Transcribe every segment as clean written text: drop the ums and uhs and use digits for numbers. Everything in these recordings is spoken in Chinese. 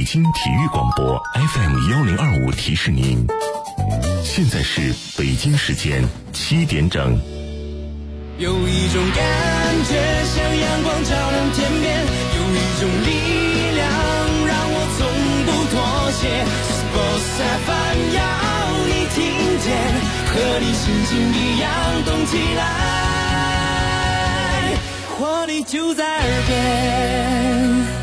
北京体育广播 FM1025提示您，现在是北京时间7点整。 有一种感觉像阳光照亮天边，有一种力量让我从不妥协。Sports FM 要你听见，和你心情一样动起来，活力就在耳边。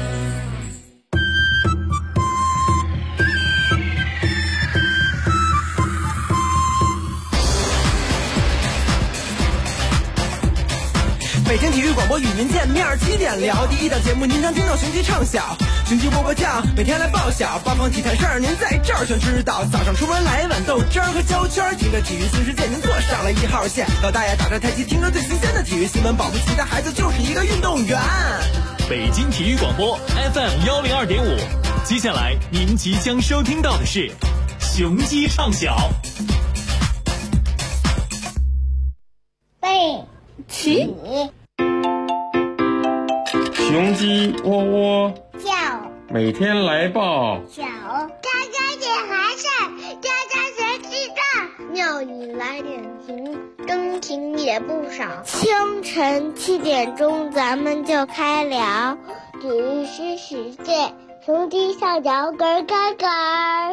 北京体育广播与您见面，7点聊第一档节目，您将听到雄鸡唱晓，雄鸡波波跳，每天来报晓，八方体坛事儿您在这儿全知道。早上出门来一碗豆汁儿和焦圈，听着体育新世界，您坐上了1号线。老大爷打着太极，听着最新鲜的体育新闻，保护其他孩子就是一个运动员。 北京体育广播 FM102.5，接下来您即将收听到的是雄鸡唱晓。 背起。 雄鸡窝窝叫， 每天来报小，家家点寒晒，家家学鸡蛋，庙里来点情，钟情也不少。清晨7点钟，咱们就开聊，体育新世界，雄鸡上脚咯咯咯。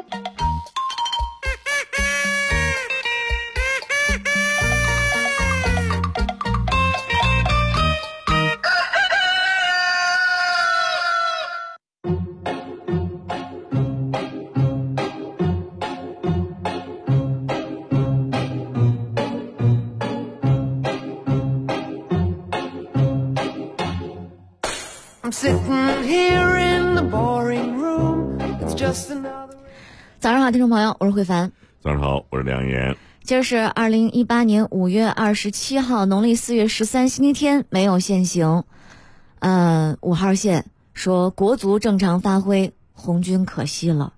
早上好，听众朋友，我是慧凡。 早上好，我是梁岩。 今儿是2018年5月27号，农历4月13，星期天，没有限行。5号线说国足正常发挥，红军可惜了。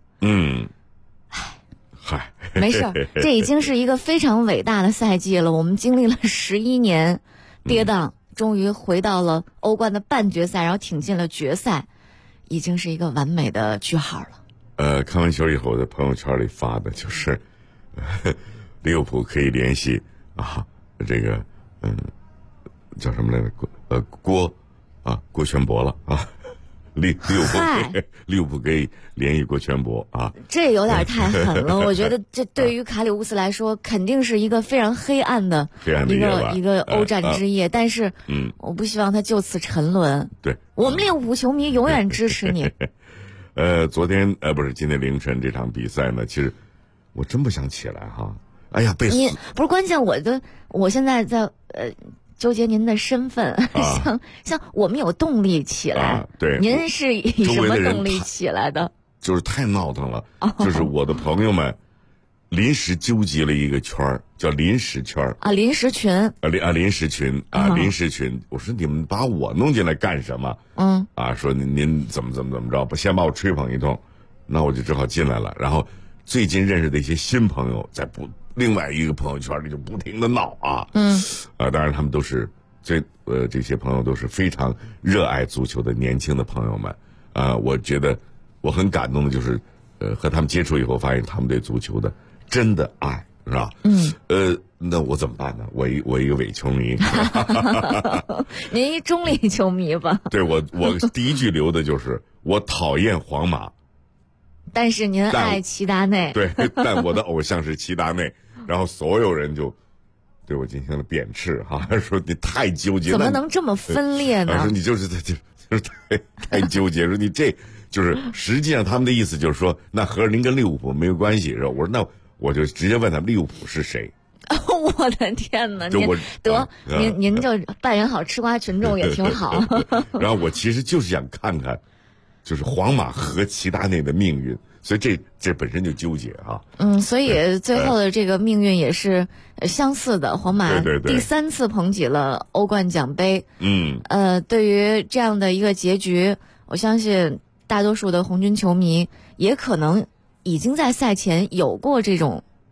没事儿，这已经是一个非常伟大的赛季了。我们经历了11年跌宕，终于回到了欧冠的半决赛，然后挺进了决赛，已经是一个完美的句号了。 看完球以后，我在朋友圈里发的就是，利物浦可以联系这个叫什么来着？郭全博了啊。利物浦可以联系郭全博啊， 这有点太狠了。我觉得这对于卡里乌斯来说，肯定是一个非常黑暗的一个欧战之夜。但是，我不希望他就此沉沦。 对， 我们利物浦球迷永远支持你。 昨天不是今天凌晨这场比赛呢，其实我真不想起来哈。哎呀， 你不是关键，我现在在纠结您的身份，像我们有动力起来， 对， 您是以什么动力起来的？ 就是太闹腾了，就是我的朋友们临时纠集了一个圈儿，叫临时圈啊， 临时群临时群临时群。我说你们把我弄进来干什么？说您怎么着，不先把我吹捧一通，那我就只好进来了。然后最近认识的一些新朋友在另外一个朋友圈里就不停的闹啊，当然他们都是这些朋友都是非常热爱足球的年轻的朋友们，我觉得我很感动的就是，和他们接触以后发现他们对足球的真的爱，是吧？那我怎么办呢？我一个伪球迷， 您一中立球迷吧？ 对，我第一句留的就是我讨厌皇马。 但是您爱齐达内， 对，但我的偶像是齐达内，然后所有人就对我进行了贬斥说你太纠结， 怎么能这么分裂呢？ 说你就是太纠结，说你这就是实际上他们的意思就是说，那合着您跟利物浦没有关系，是吧？我说那我就直接问他们利物浦是谁。 我的天哪！您就扮演好吃瓜群众也挺好。 然后我其实就是想看看。就是皇马和齐达内的命运，所以这本身就纠结啊。 所以最后的这个命运也是相似的。皇马第3次捧起了欧冠奖杯。对于这样的一个结局，我相信大多数的红军球迷也可能已经在赛前有过这种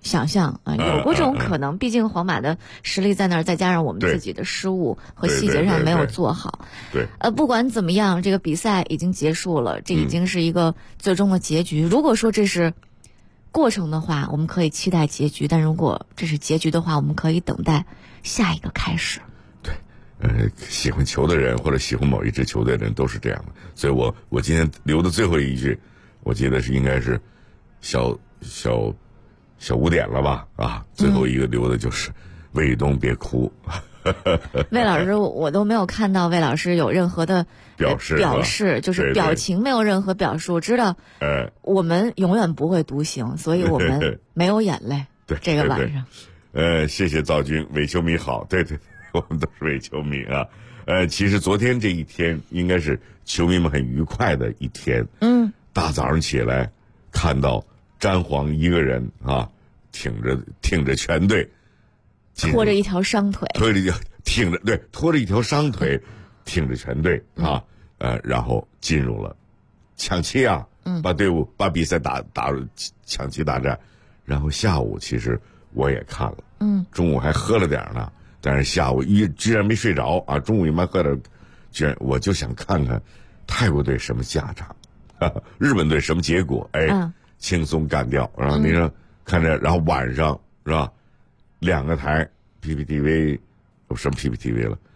想象啊，有过这种可能。毕竟皇马的实力在那儿，再加上我们自己的失误和细节上没有做好。 对， 不管怎么样，这个比赛已经结束了，这已经是一个最终的结局。如果说这是过程的话，我们可以期待结局；但如果这是结局的话，我们可以等待下一个开始。 对，喜欢球的人或者喜欢某一支球队的人都是这样的。所以我今天留的最后一句，我记得应该是小5点了吧？啊，最后一个留的就是魏东别哭。 魏老师，我都没有看到魏老师有任何的表示，就是表情没有任何表述。我知道，我们永远不会独行，所以我们没有眼泪。 对， 这个晚上， 谢谢赵军，伪球迷好，对，我们都是伪球迷啊。其实昨天这一天应该是球迷们很愉快的一天。大早上起来看到詹皇一个人啊，挺着全队。 拖着一条伤腿， 拖着一条伤腿，挺着全队啊，然后进入了抢七啊，把比赛打入抢七大战。然后下午其实我也看了，中午还喝了点呢，但是下午居然没睡着啊，中午一般喝点，居然我就想看看泰国队什么下场，日本队什么结果，轻松干掉。然后那个看着，然后晚上是吧？2个台 ，PPTV， 什么 PPTV 了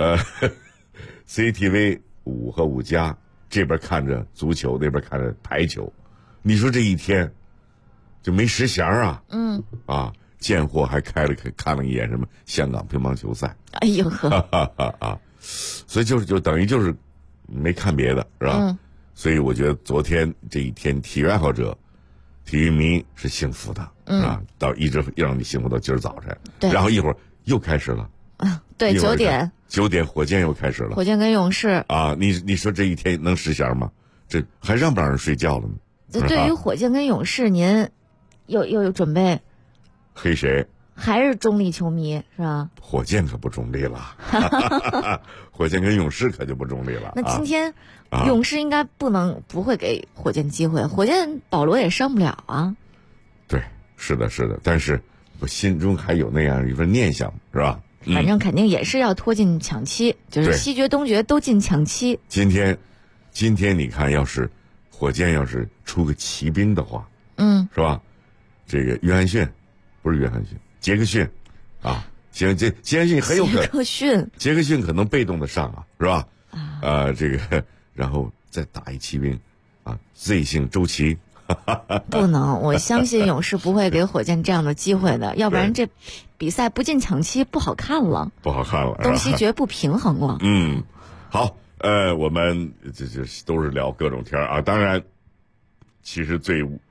，CCTV 5和5加，这边看着足球，那边看着排球，你说这一天就没时闲啊，贱货还看了一眼什么香港乒乓球赛， 哎呦呵， 所以就等于就是没看别的是吧？所以我觉得昨天这一天，体育爱好者、体育迷是幸福的。一直让你幸福到今儿早晨，然后一会儿又开始了。 对，9点火箭又开始了。 火箭跟勇士啊，你说这一天能实现吗？这还让不让人睡觉了呢？ 对于火箭跟勇士，您有准备黑谁？ 还是中立球迷是吧？ 火箭可不中立了，火箭跟勇士可就不中立了。 那今天勇士应该不会给火箭机会，火箭保罗也上不了啊。 对。是的，但是我心中还有那样一份念想，是吧？ 反正肯定也是要拖进抢七，就是西决、东决都进抢七。 今天你看，要是火箭要是出个骑兵的话，是吧？这个约翰逊，不是约翰逊，杰克逊，啊，行，杰克逊很有可能，杰克逊可能被动的上啊，是吧？这个然后再打一骑兵，Z 姓周琦。 不能，我相信勇士不会给火箭这样的机会的，要不然这比赛不进抢七不好看了，东西决不平衡了。 好，我们这都是聊各种天啊，当然，其实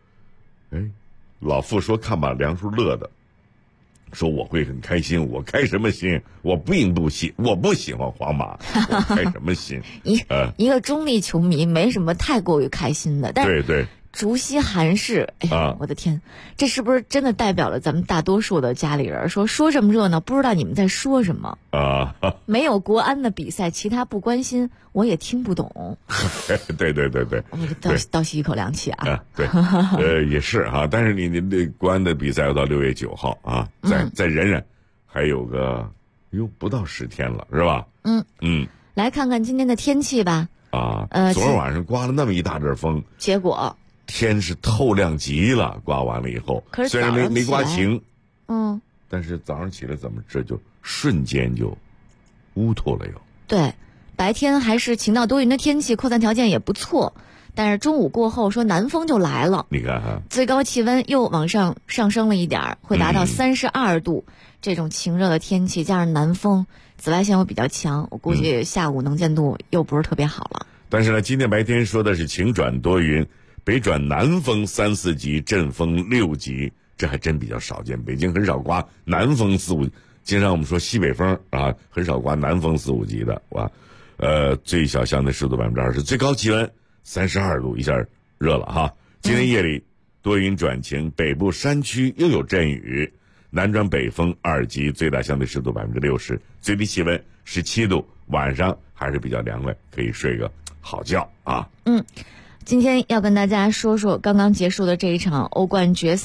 老傅说看把梁叔乐的，说我会很开心，我开什么心？我不喜欢皇马，我开什么心？ 一个中立球迷没什么太过于开心的，但对。 竹溪韩氏，我的天，这是不是真的代表了咱们大多数的家里人？说这么热闹，不知道你们在说什么啊？没有国安的比赛，其他不关心，我也听不懂。 对， 我倒吸一口凉气啊！ 对，也是啊，但是你这国安的比赛要到6月9号啊，再忍忍，还有个不到10天了，是吧？ 来看看今天的天气吧。 昨儿晚上刮了那么一大阵风， 结果天是透亮极了，刮完了以后，虽然没刮晴，但是早上起来怎么这就瞬间就乌脱了又。对， 白天还是晴到多云的天气，扩散条件也不错，但是中午过后说南风就来了， 你看哈， 最高气温又往上升了一点，会达到32度。这种晴热的天气加上南风，紫外线会比较强，我估计下午能见度又不是特别好了。 但是呢，今天白天说的是晴转多云，北转南风3、4级，阵风6级，这还真比较少见。北京很少刮南风4、5，经常我们说西北风啊，很少刮南风4、5级的，哇。最小相对湿度20%，最高气温32度，一下热了哈。今天夜里多云转晴，北部山区又有阵雨，南转北风2级，最大相对湿度60%，最低气温17度，晚上还是比较凉快，可以睡个好觉啊。 今天要跟大家说说刚刚结束的这一场欧冠决赛，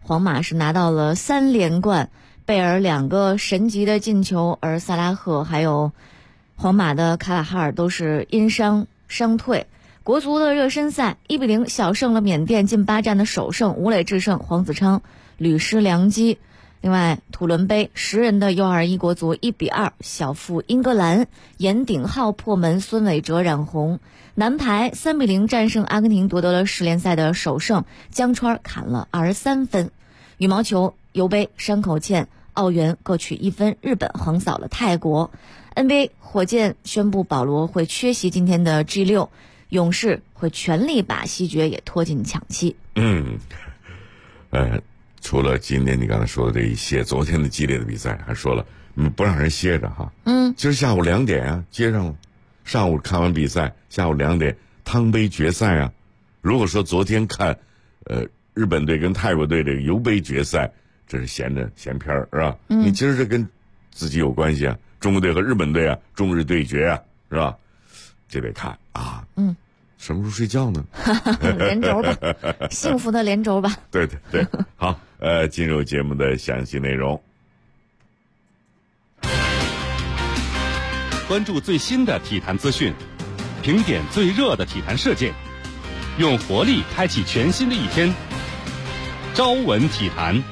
皇马是拿到了3连冠，贝尔2个神级的进球，而萨拉赫还有皇马的卡瓦哈尔都是因伤退。国足的热身赛1-0小胜了缅甸，近8战的首胜，吴磊制胜，黄子昌屡失良机。另外，土伦杯10人的 U21 国足1-2小负英格兰，严鼎皓破门，孙伟哲染红。男排3-0战胜阿根廷，夺得了10联赛的首胜，江川砍了23分。羽毛球尤杯山口茜、奥原各取1分，日本横扫了泰国。NBA 火箭宣布保罗会缺席今天的 G6， 勇士会全力把西决也拖进抢七。 除了今天你刚才说的这一些，昨天的激烈的比赛还说了，不让人歇着哈。今儿下午2点啊，接上上午看完比赛，下午2点汤杯决赛啊。如果说昨天看日本队跟泰国队这个尤杯决赛，这是闲片儿是吧？你今儿这跟自己有关系啊，中国队和日本队啊，中日对决啊，是吧？这得看啊。什么时候睡觉呢？ 连轴吧，幸福的连轴吧。 对，好，进入节目的详细内容。 关注最新的体坛资讯，评点最热的体坛事件，用活力开启全新的一天。朝闻体坛。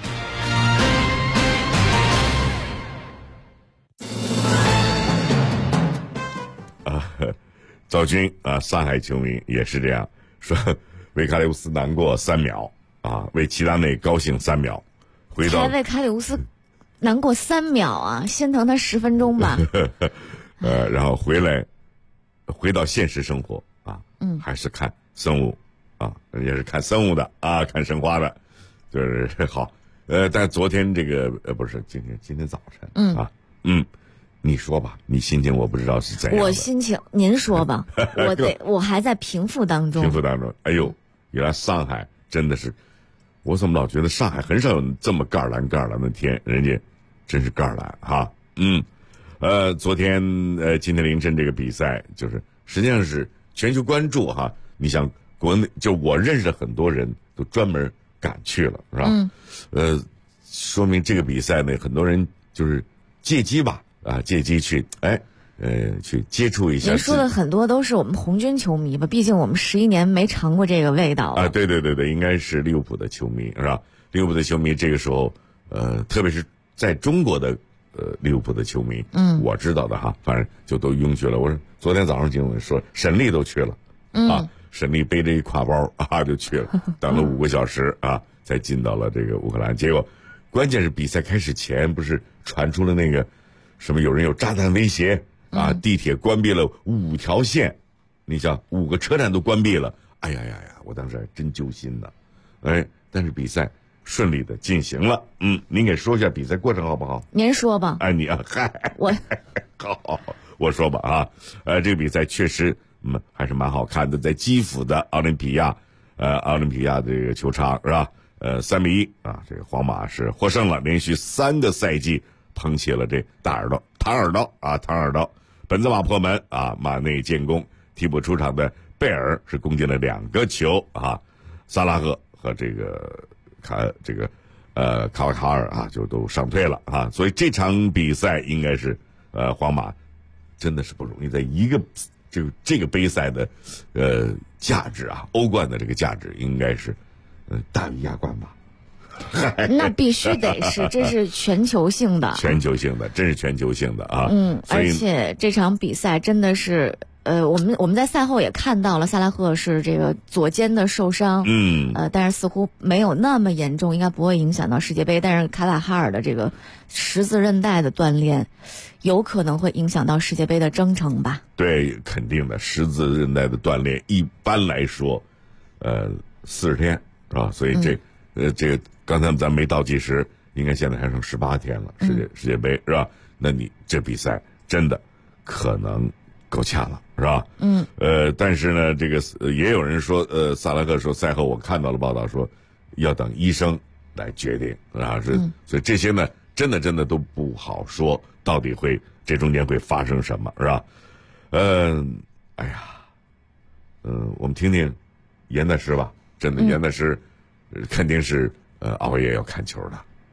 赵军啊，上海球迷也是这样说，维卡里乌斯难过3秒啊，为齐达内高兴3秒，回到维卡里乌斯难过3秒啊，心疼他10分钟吧。 然后回到现实生活啊，还是看生物啊，也是看生物的啊，看申花的，就是好。但昨天这个不是今天早晨你说吧，你心情我不知道是怎样的。 我心情您说吧，我还在平复当中。 哎呦，原来上海真的是，我怎么老觉得上海很少有这么盖蓝的天，人家真是盖蓝哈。昨天今天凌晨这个比赛，就是实际上是全球关注哈。你想国内就我认识的很多人都专门赶去了，是吧？说明这个比赛呢，很多人就是借机吧。借机去去接触一下。 您说的很多都是我们红军球迷吧？毕竟我们11年没尝过这个味道啊。对，应该是利物浦的球迷是吧？利物浦的球迷这个时候，特别是在中国的利物浦的球迷，我知道的哈，反正就都拥去了。我说昨天早上新闻说沈丽都去了，沈丽背着一挎包就去了，等了5个小时才进到了这个乌克兰。结果关键是比赛开始前不是传出了那个。什么有人有炸弹威胁地铁关闭了5条线，你想5个车站都关闭了，哎呀，我当时还真揪心呢。但是比赛顺利的进行了。您给说一下比赛过程好不好？ 您说吧。 你好，我说吧这个比赛确实还是蛮好看的，在基辅的奥林匹亚这个球场是吧？3-1这个皇马是获胜了，连续3个赛季捧起了这唐耳刀，本泽马破门马内建功，替补出场的贝尔是攻进了2个球萨拉赫和这个卡瓦卡尔就都伤退了所以这场比赛应该是皇马真的是不容易，在一个这个杯赛的价值欧冠的这个价值应该是大于亚冠吧。 那必须得是，这是全球性的， 真是全球性的而且这场比赛真的是，我们在赛后也看到了，萨拉赫是这个左肩的受伤，但是似乎没有那么严重，应该不会影响到世界杯。但是卡瓦哈尔的这个十字韧带的锻炼，有可能会影响到世界杯的征程吧？ 对，肯定的，十字韧带的锻炼一般来说，40天是吧？所以这个刚才咱没倒计时，应该现在还剩18天了，世界杯是吧？那你这比赛真的可能够呛了，是吧？但是呢，这个也有人说，萨拉赫说赛后我看到了报道说，要等医生来决定所以这些呢，真的都不好说，到底这中间会发生什么，是吧？我们听听严大师吧，真的严大师。肯定是熬夜要看球的。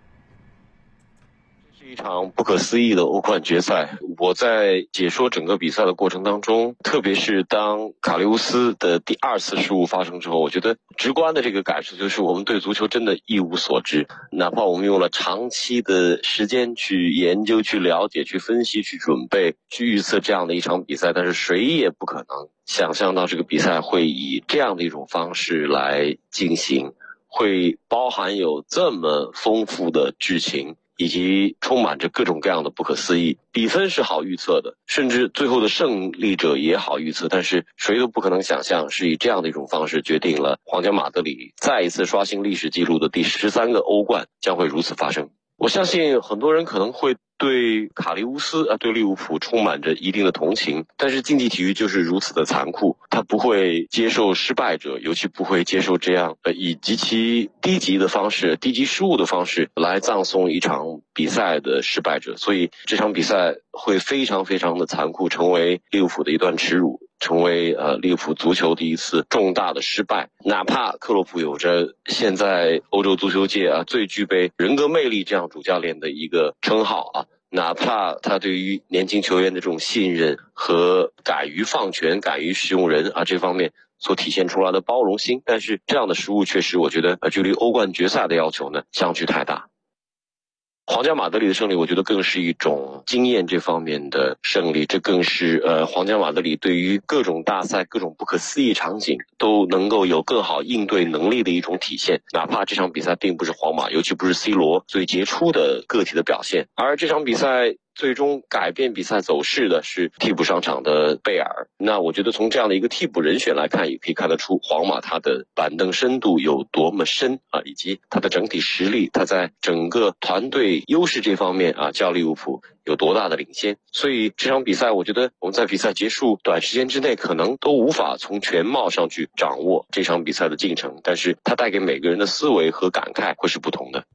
一场不可思议的欧冠决赛，我在解说整个比赛的过程当中，特别是当卡利乌斯的第2次失误发生之后，我觉得直观的这个感受就是我们对足球真的一无所知。哪怕我们用了长期的时间去研究、去了解、去分析、去准备、去预测这样的一场比赛，但是谁也不可能想象到这个比赛会以这样的一种方式来进行，会包含有这么丰富的剧情，以及充满着各种各样的不可思议。比分是好预测的，甚至最后的胜利者也好预测，但是谁都不可能想象是以这样的一种方式决定了皇家马德里再一次刷新历史纪录的第13个欧冠将会如此发生。我相信很多人可能会对卡利乌斯对利物浦充满着一定的同情，但是竞技体育就是如此的残酷，他不会接受失败者，尤其不会接受这样以极其低级的方式、低级失误的方式来葬送一场比赛的失败者。所以这场比赛会非常非常的残酷，成为利物浦的一段耻辱，成为利物浦足球的一次重大的失败。哪怕克洛普有着现在欧洲足球界最具备人格魅力这样主教练的一个称号哪怕他对于年轻球员的这种信任和敢于放权、敢于使用人这方面所体现出来的包容心，但是这样的失误确实我觉得距离欧冠决赛的要求呢相距太大。皇家马德里的胜利，我觉得更是一种经验这方面的胜利，这更是皇家马德里对于各种大赛、各种不可思议场景都能够有更好应对能力的一种体现。哪怕这场比赛并不是皇马，尤其不是 C 罗最杰出的个体的表现，而这场比赛最终改变比赛走势的是替补上场的贝尔。那我觉得从这样的一个替补人选来看，也可以看得出皇马他的板凳深度有多么深以及他的整体实力，他在整个团队优势这方面较利物浦有多大的领先。所以这场比赛我觉得我们在比赛结束短时间之内可能都无法从全貌上去掌握这场比赛的进程，但是它带给每个人的思维和感慨会是不同的。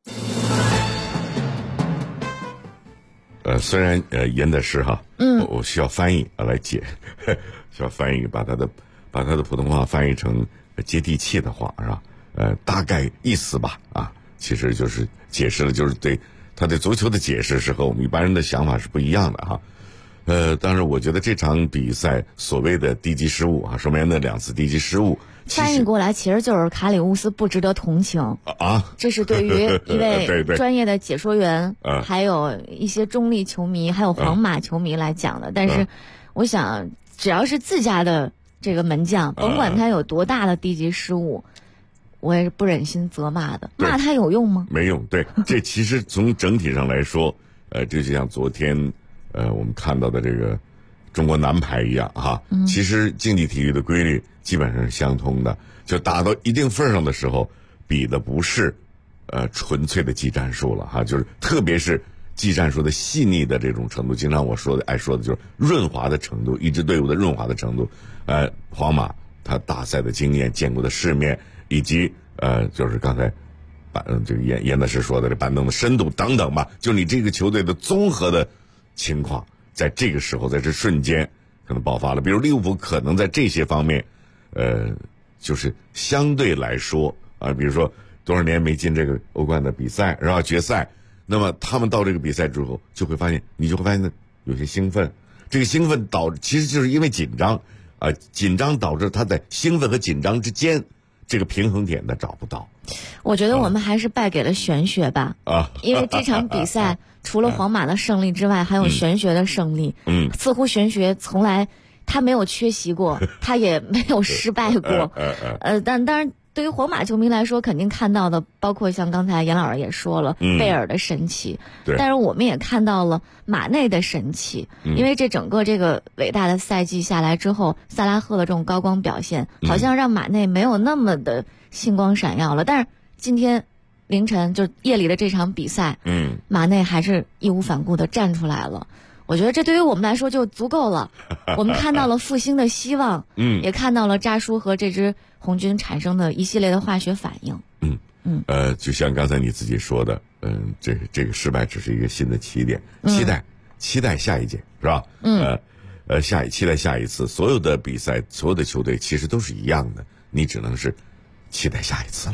虽然严的是我需要翻译来解，需要翻译把他的普通话翻译成接地气的话，是吧？大概意思吧其实就是解释了，就是对他对足球的解释是和我们一般人的想法是不一样的当然我觉得这场比赛所谓的低级失误说明那2次低级失误翻译过来其实就是卡里乌斯不值得同情这是对于一位专业的解说员还有一些中立球迷还有皇马球迷来讲的。但是我想只要是自家的这个门将甭管他有多大的低级失误我也是不忍心责骂的。骂他有用吗？ 没用。对这其实从整体上来说这就像昨天我们看到的这个中国男排一样其实竞技体育的规律基本上是相通的，就打到一定份上的时候比的不是纯粹的技战术了就是特别是技战术的细腻的这种程度，经常我爱说的就是润滑的程度，一支队伍的润滑的程度皇马他大赛的经验、见过的世面，以及就是刚才这个严大师说的这板凳的深度等等吧，就你这个球队的综合的情况在这个时候在这瞬间可能爆发了。比如利物浦可能在这些方面就是相对来说比如说多少年没进这个欧冠的比赛是吧，决赛，那么他们到这个比赛之后就会发现有些兴奋，这个兴奋其实就是因为紧张紧张导致他在兴奋和紧张之间这个平衡点他找不到。 我觉得我们还是败给了玄学吧因为这场比赛除了皇马的胜利之外还有玄学的胜利似乎玄学从来他没有缺席过他也没有失败过但当然对于皇马球迷来说肯定看到的包括像刚才严老师也说了贝尔的神奇但是我们也看到了马内的神奇因为这整个这个伟大的赛季下来之后萨拉赫的这种高光表现好像让马内没有那么的星光闪耀了但是今天凌晨就夜里的这场比赛马内还是义无反顾的站出来了。我觉得这对于我们来说就足够了我们看到了复兴的希望也看到了扎叔和这支红军产生的一系列的化学反应就像刚才你自己说的这个失败只是一个新的起点期待下一届是吧期待下一次所有的比赛所有的球队其实都是一样的，你只能是期待下一次了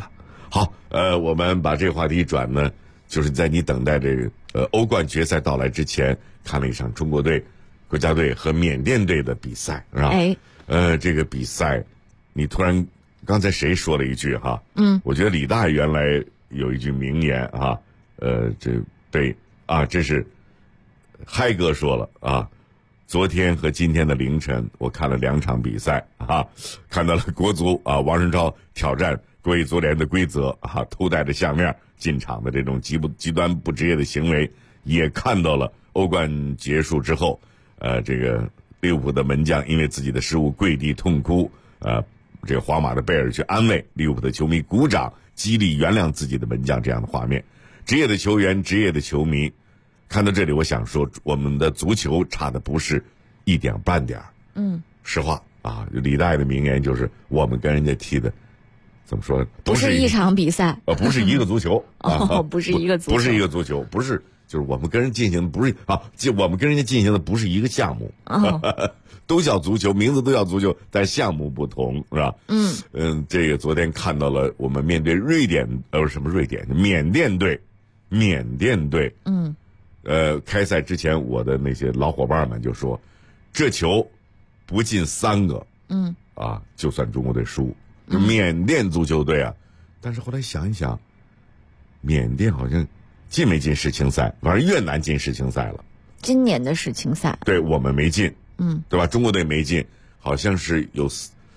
好，我们把这个话题转呢，就是在你等待这个欧冠决赛到来之前，看了一场中国队国家队和缅甸队的比赛，是吧？这个比赛，你突然刚才谁说了一句哈？我觉得李大原来有一句名言啊，这是嗨哥说了啊。昨天和今天的凌晨，我看了2场比赛啊，看到了国足啊王申超挑战国际足联的规则啊，偷戴着项链进场的这种极端不职业的行为，也看到了欧冠结束之后，这个利物浦的门将因为自己的失误跪地痛哭，这个皇马的贝尔去安慰利物浦的球迷，鼓掌激励原谅自己的门将，这样的画面，职业的球员，职业的球迷。看到这里，我想说，我们的足球差的不是一点半点。实话啊，李大爷的名言就是我们跟人家踢的，怎么说？ 不是一场比赛， 不是一个足球。 不是一个足球， 不是一个足球，不是，就是我们跟人进行的不是我们跟人家进行的不是一个项目。都叫足球，名字都叫足球，但项目不同，是吧？这个昨天看到了我们面对缅甸队。开赛之前，我的那些老伙伴们就说，这球不进3个，就算中国队输。缅甸足球队啊，但是后来想一想，缅甸好像进没进世青赛，反正越南进世青赛了。 今年的世青赛， 对我们没进，对吧？中国队没进，好像是有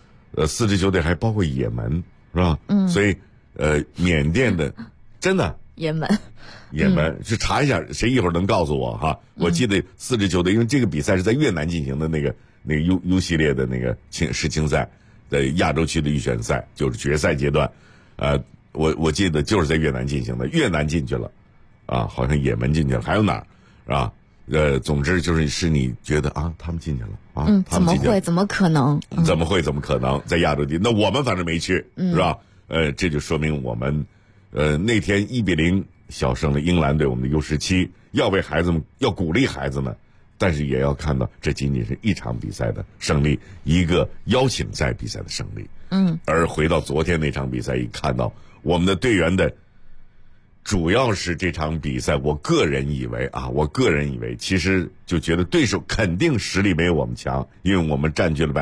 4支球队，还包括也门，是吧？所以缅甸的真的。 也门去查一下，谁一会儿能告诉我哈？我记得4支球队，因为这个比赛是在越南进行的那个 U 系列的那个世青赛的亚洲区的预选赛，就是决赛阶段。我记得就是在越南进行的，越南进去了，好像也门进去了，还有哪儿总之就是你觉得他们进去了怎么会？怎么可能？ 怎么会？怎么可能？在亚洲地，那我们反正没去，是吧？这就说明我们。那天1-0小胜了英兰队，我们的 U17，要为孩子们，要鼓励孩子们，但是也要看到这仅仅是一场比赛的胜利，一个邀请赛比赛的胜利。而回到昨天那场比赛，一看到我们的队员的，主要是这场比赛，我个人以为，其实就觉得对手肯定实力没有我们强，因为我们占据了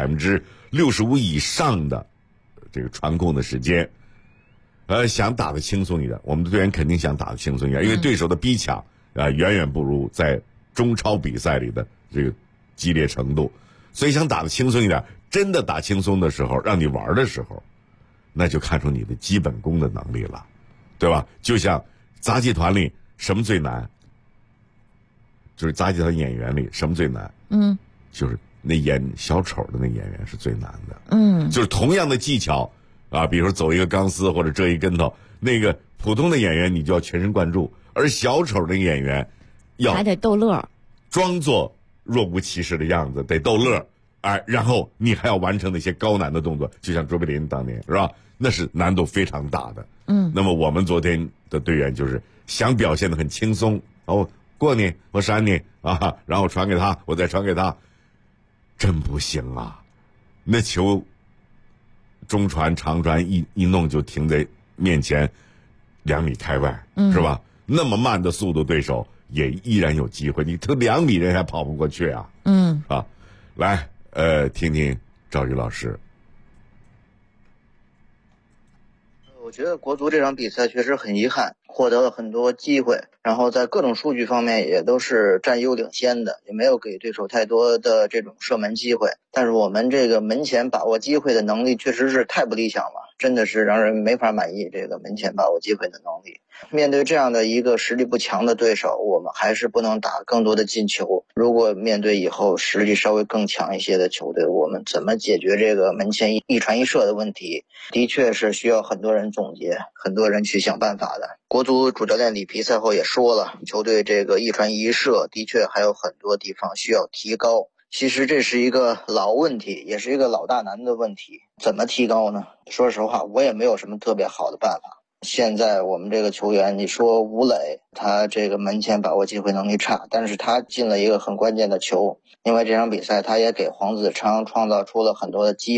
65%以上的这个传控的时间。想打得轻松一点，我们的队员肯定想打得轻松一点，因为对手的逼抢远远不如在中超比赛里的这个激烈程度，所以想打得轻松一点。真的打轻松的时候，让你玩的时候，那就看出你的基本功的能力了，对吧？就像杂技团里什么最难？就是杂技团演员里什么最难？就是那演小丑的那演员是最难的。就是同样的技巧。比如说走一个钢丝或者遮一跟头，那个普通的演员你就要全神贯注，而小丑的演员还得逗乐， 装作若无其事的样子，得逗乐，然后你还要完成那些高难的动作，就像卓别林当年，是吧？那是难度非常大的。那么我们昨天的队员就是想表现得很轻松，过你，我闪你然后传给他，我再传给他，真不行啊！那球。中传长传一弄就停在面前2米开外，是吧？那么慢的速度，对手也依然有机会。你他2米人还跑不过去啊！来，听听赵宇老师。 我觉得国足这场比赛确实很遗憾，获得了很多机会，然后在各种数据方面也都是占优领先的，也没有给对手太多的这种射门机会。但是我们这个门前把握机会的能力确实是太不理想了，真的是让人没法满意，这个门前把握机会的能力。面对这样的一个实力不强的对手，我们还是不能打更多的进球。如果面对以后实力稍微更强一些的球队，我们怎么解决这个门前一传一射的问题，的确是需要很多人总结，很多人去想办法的。国足主教练里皮赛后也说了，球队这个一传一射的确还有很多地方需要提高。其实这是一个老问题，也是一个老大难的问题。怎么提高呢？说实话，我也没有什么特别好的办法。现在我们这个球员，你说吴磊，他这个门前把握机会能力差，但是他进了一个很关键的球，因为这场比赛他也给黄子昌创造出了很多的机会。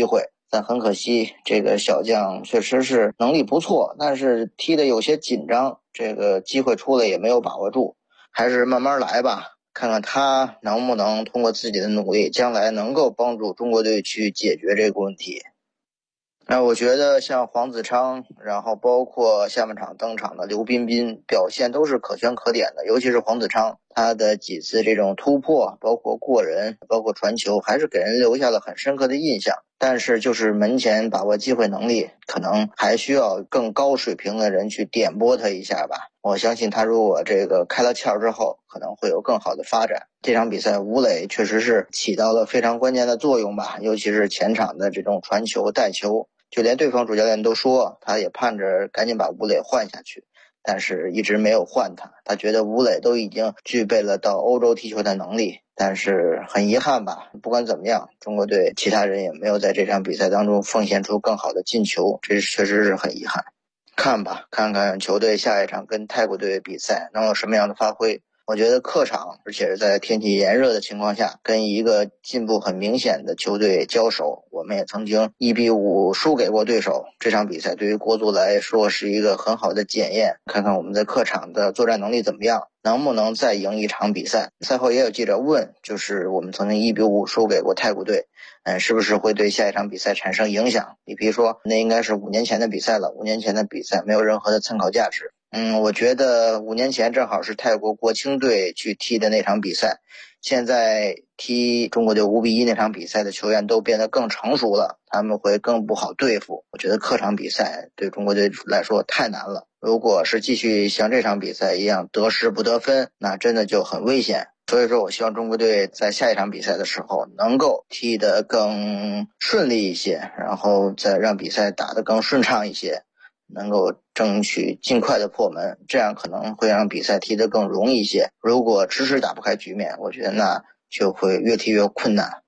但很可惜，这个小将确实是能力不错，但是踢得有些紧张，这个机会出来也没有把握住，还是慢慢来吧，看看他能不能通过自己的努力，将来能够帮助中国队去解决这个问题。那我觉得像黄子昌，然后包括下半场登场的刘彬彬，表现都是可圈可点的，尤其是黄子昌，他的几次这种突破，包括过人，包括传球，还是给人留下了很深刻的印象。但是就是门前把握机会能力，可能还需要更高水平的人去点拨他一下吧。我相信他如果这个开了窍之后，可能会有更好的发展。这场比赛吴磊确实是起到了非常关键的作用吧，尤其是前场的这种传球带球，就连对方主教练都说他也盼着赶紧把吴磊换下去，但是一直没有换他，他觉得吴磊都已经具备了到欧洲踢球的能力。但是很遗憾吧，不管怎么样，中国队其他人也没有在这场比赛当中奉献出更好的进球，这确实是很遗憾。看吧，看看球队下一场跟泰国队比赛能有什么样的发挥。我觉得客场，而且是在天气炎热的情况下，跟一个进步很明显的球队交手，我们也曾经1-5输给过对手。这场比赛对于国足来说是一个很好的检验，看看我们在客场的作战能力怎么样，能不能再赢一场比赛。赛后也有记者问，就是我们曾经1-5输给过泰国队，是不是会对下一场比赛产生影响？你比如说，那应该是5年前的比赛了，5年前的比赛没有任何的参考价值。我觉得5年前正好是泰国国青队去踢的那场比赛，现在踢中国队5-1那场比赛的球员都变得更成熟了，他们会更不好对付。我觉得客场比赛对中国队来说太难了，如果是继续像这场比赛一样得失不得分，那真的就很危险。所以说我希望中国队在下一场比赛的时候能够踢得更顺利一些，然后再让比赛打得更顺畅一些，能够争取尽快的破门，这样可能会让比赛踢得更容易一些。如果迟迟打不开局面，我觉得那就会越踢越困难。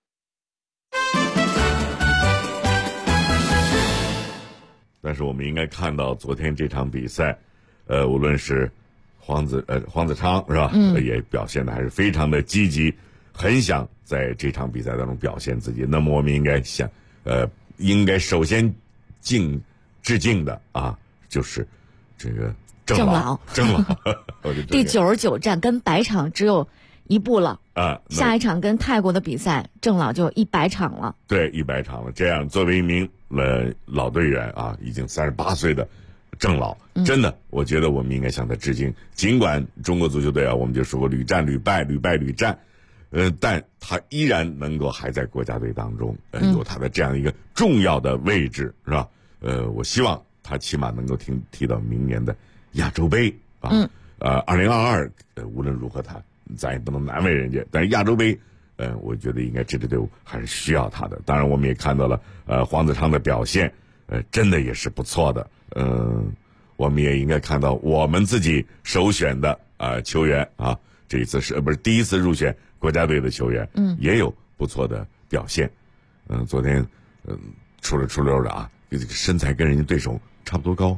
但是我们应该看到昨天这场比赛，无论是黄子昌是吧，也表现的还是非常的积极，很想在这场比赛当中表现自己。那么我们应该首先致敬的啊，就是这个郑老第99战跟百场只有一步了啊，下一场跟泰国的比赛，郑老就100场了。 对，100场了。这样作为一名老队员啊，已经38岁的郑老，真的，我觉得我们应该向他致敬。尽管中国足球队啊，我们就说过屡战屡败，屡败屡战，但他依然能够还在国家队当中，有他的这样一个重要的位置，是吧？我希望他起码能够踢到明年的亚洲杯啊。2022，无论如何咱也不能难为人家，但是亚洲杯，我觉得应该这支队伍还是需要他的。当然，我们也看到了黄子昌的表现，真的也是不错的。我们也应该看到我们自己首选的球员啊，这一次不是第一次入选国家队的球员，也有不错的表现。昨天出溜的啊，这个身材跟人家对手差不多高。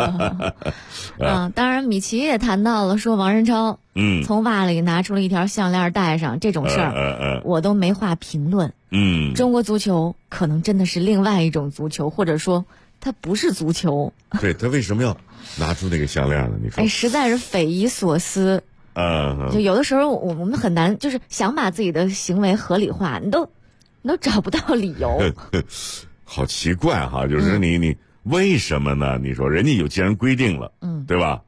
当然米奇也谈到了，说王仁超从袜里拿出了一条项链戴上，这种事儿我都没话评论。中国足球可能真的是另外一种足球，或者说它不是足球。对， 他为什么要拿出那个项链呢？你说实在是匪夷所思。就有的时候我们很难，就是想把自己的行为合理化，你都找不到理由。 好奇怪哈，就是你为什么呢？你说人家既然规定了，对吧？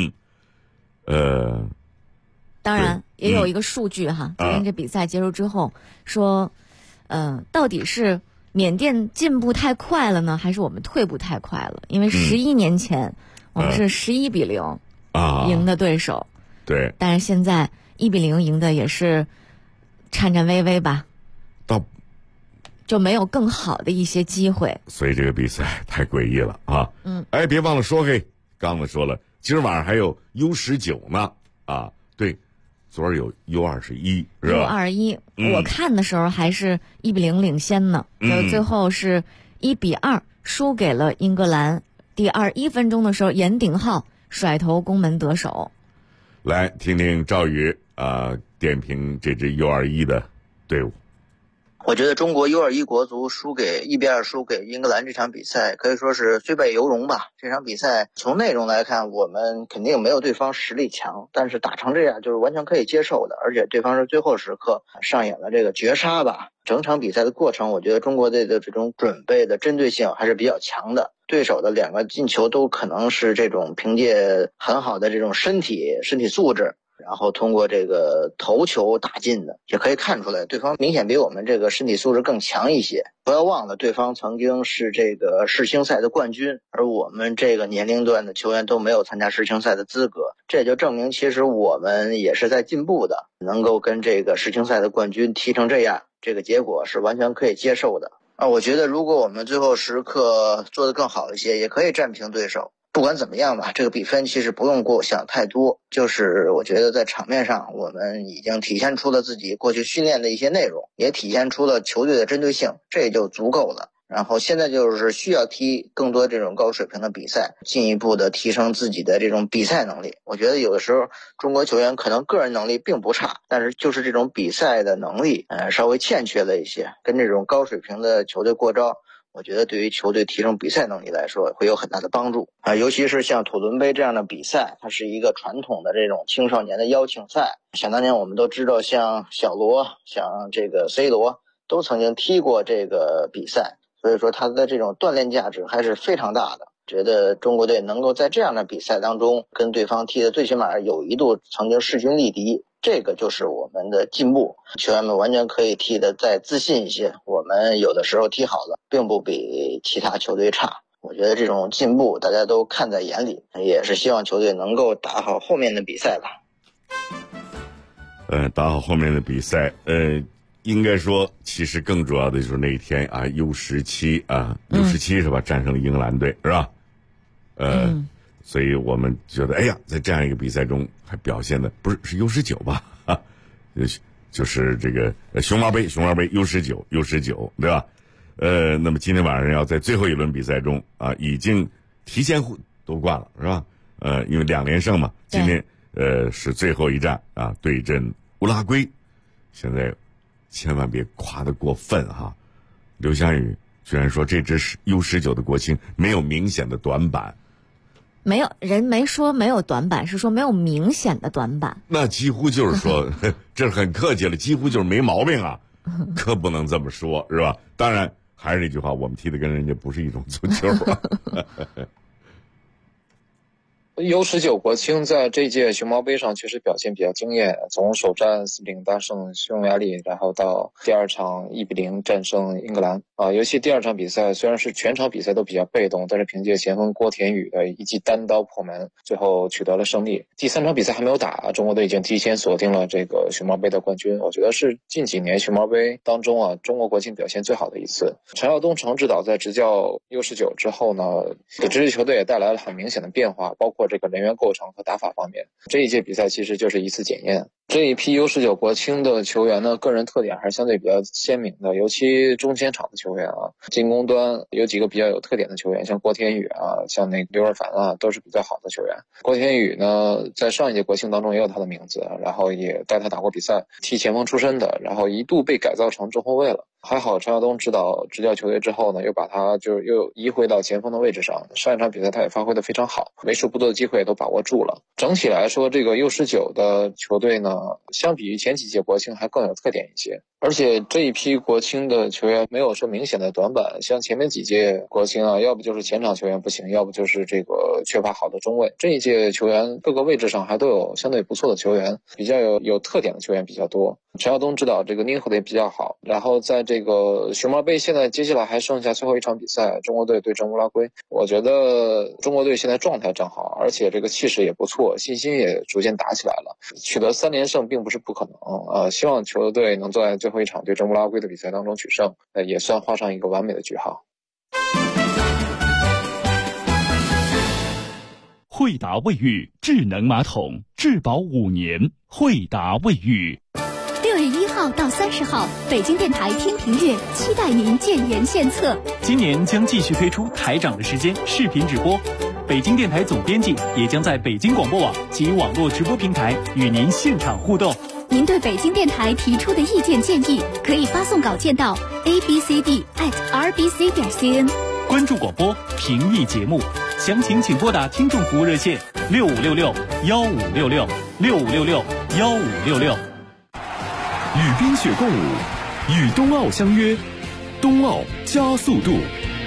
当然也有一个数据哈，昨天这比赛结束之后说，到底是缅甸进步太快了呢，还是我们退步太快了？因为11年前我们是11-0赢的对手。 对， 但是现在1-0赢的也是颤颤巍巍吧，就没有更好的一些机会， 所以这个比赛太诡异了啊！别忘了说，刚才说了，今儿晚上还有 U19 呢啊！对，昨儿有 U21 是吧 ？U21，我看的时候还是1-0领先呢，最后是1-2输给了英格兰。第21分钟的时候，严鼎皓甩头攻门得手。 来听听赵宇点评这支 U21 的队伍。 我觉得中国 U21 国足1-2输给英格兰这场比赛可以说是虽败犹荣吧。这场比赛从内容来看，我们肯定没有对方实力强，但是打成这样就是完全可以接受的，而且对方是最后时刻上演了这个绝杀吧。整场比赛的过程，我觉得中国队的这种准备的针对性还是比较强的，对手的2个进球都可能是这种凭借很好的这种身体素质，然后通过这个头球打进的，也可以看出来对方明显比我们这个身体素质更强一些。不要忘了对方曾经是这个世青赛的冠军，而我们这个年龄段的球员都没有参加世青赛的资格，这也就证明其实我们也是在进步的，能够跟这个世青赛的冠军踢成这样，这个结果是完全可以接受的。我觉得如果我们最后时刻做得更好一些，也可以战平对手。不管怎么样吧，这个比分其实不用过想太多，就是我觉得在场面上我们已经体现出了自己过去训练的一些内容，也体现出了球队的针对性，这也就足够了。然后现在就是需要踢更多这种高水平的比赛，进一步的提升自己的这种比赛能力。我觉得有的时候中国球员可能个人能力并不差，但是就是这种比赛的能力稍微欠缺了一些，跟这种高水平的球队过招，我觉得对于球队提升比赛能力来说会有很大的帮助尤其是像土伦杯这样的比赛，它是一个传统的这种青少年的邀请赛。想当年我们都知道，像小罗，像这个 C 罗都曾经踢过这个比赛，所以说它的这种锻炼价值还是非常大的。觉得中国队能够在这样的比赛当中跟对方踢的最起码有一度曾经势均力敌，这个就是我们的进步。球员们完全可以踢得再自信一些，我们有的时候踢好了并不比其他球队差。我觉得这种进步大家都看在眼里，也是希望球队能够打好后面的比赛吧。 打好后面的比赛，应该说其实更主要的就是那一天啊 U17 啊，U17是吧，战胜了英格兰队是吧？所以我们觉得，哎呀，在这样一个比赛中还表现的不是 U19 吧？就是这个熊猫杯 U19 对吧？那么今天晚上要在最后一轮比赛中啊，已经提前夺冠了是吧？因为2连胜嘛，今天是最后一战啊，对阵乌拉圭。现在千万别夸得过分哈。刘翔宇居然说这支U19的国青没有明显的短板。 没有人没说没有短板，是说没有明显的短板。 那几乎就是说，这是很客气了，几乎就是没毛病啊，可不能这么说，是吧？当然还是那句话，我们踢的跟人家不是一种足球啊。 U19 国青在这届熊猫杯上确实表现比较惊艳，从首战4-0大胜匈牙利，然后到第2场1-0战胜英格兰尤其第2场比赛虽然是全场比赛都比较被动，但是凭借前锋郭田雨的一记单刀破门，最后取得了胜利。第3场比赛还没有打，中国队已经提前锁定了这个熊猫杯的冠军，我觉得是近几年熊猫杯当中中国国青表现最好的一次。陈耀东陈指导在执教 U19 之后呢，给这支球队也带来了很明显的变化，包括这个人员构成和打法方面。这一届比赛其实就是一次检验。这一批 U19 国青的球员呢，个人特点还是相对比较鲜明的，尤其中前场的球员进攻端有几个比较有特点的球员，像郭田雨像那个刘尔凡都是比较好的球员。郭田雨呢，在上一届国青当中也有他的名字，然后也带他打过比赛，踢前锋出身的，然后一度被改造成中后卫了。还好陈耀东执教球队之后呢，又把他又移回到前锋的位置上。上一场比赛他也发挥得非常好，为数不多的机会也都把握住了。整体来说，这个 U19 的球队呢，相比于前几届国青还更有特点一些。而且这一批国青的球员没有说明显的短板，像前面几届国青要不就是前场球员不行，要不就是这个缺乏好的中卫。这一届球员各个位置上还都有相对不错的球员，比较有特点的球员比较多。陈耀东指导这个捏合的也比较好。然后在这个熊猫杯现在接下来还剩下最后一场比赛，中国队对阵乌拉圭。我觉得中国队现在状态正好，而且这个气势也不错，信心也逐渐打起来了，取得3连胜并不是不可能希望球队能在最后一场对阵乌拉圭的比赛当中取胜，也算画上一个完美的句号。 惠达卫浴智能马桶，质保5年。惠达卫浴。 6月1号到30号，北京电台天平月期待您建言献策。 今年将继续推出台长的时间视频直播，北京电台总编辑也将在北京广播网及网络直播平台与您现场互动。 您对北京电台提出的意见建议， 可以发送稿件到 abcd@rbc.cn。 关注广播，评议节目，详情请拨打听众服务热线6566-1566，6566-1566。 与冰雪共舞，与冬奥相约，冬奥加速度。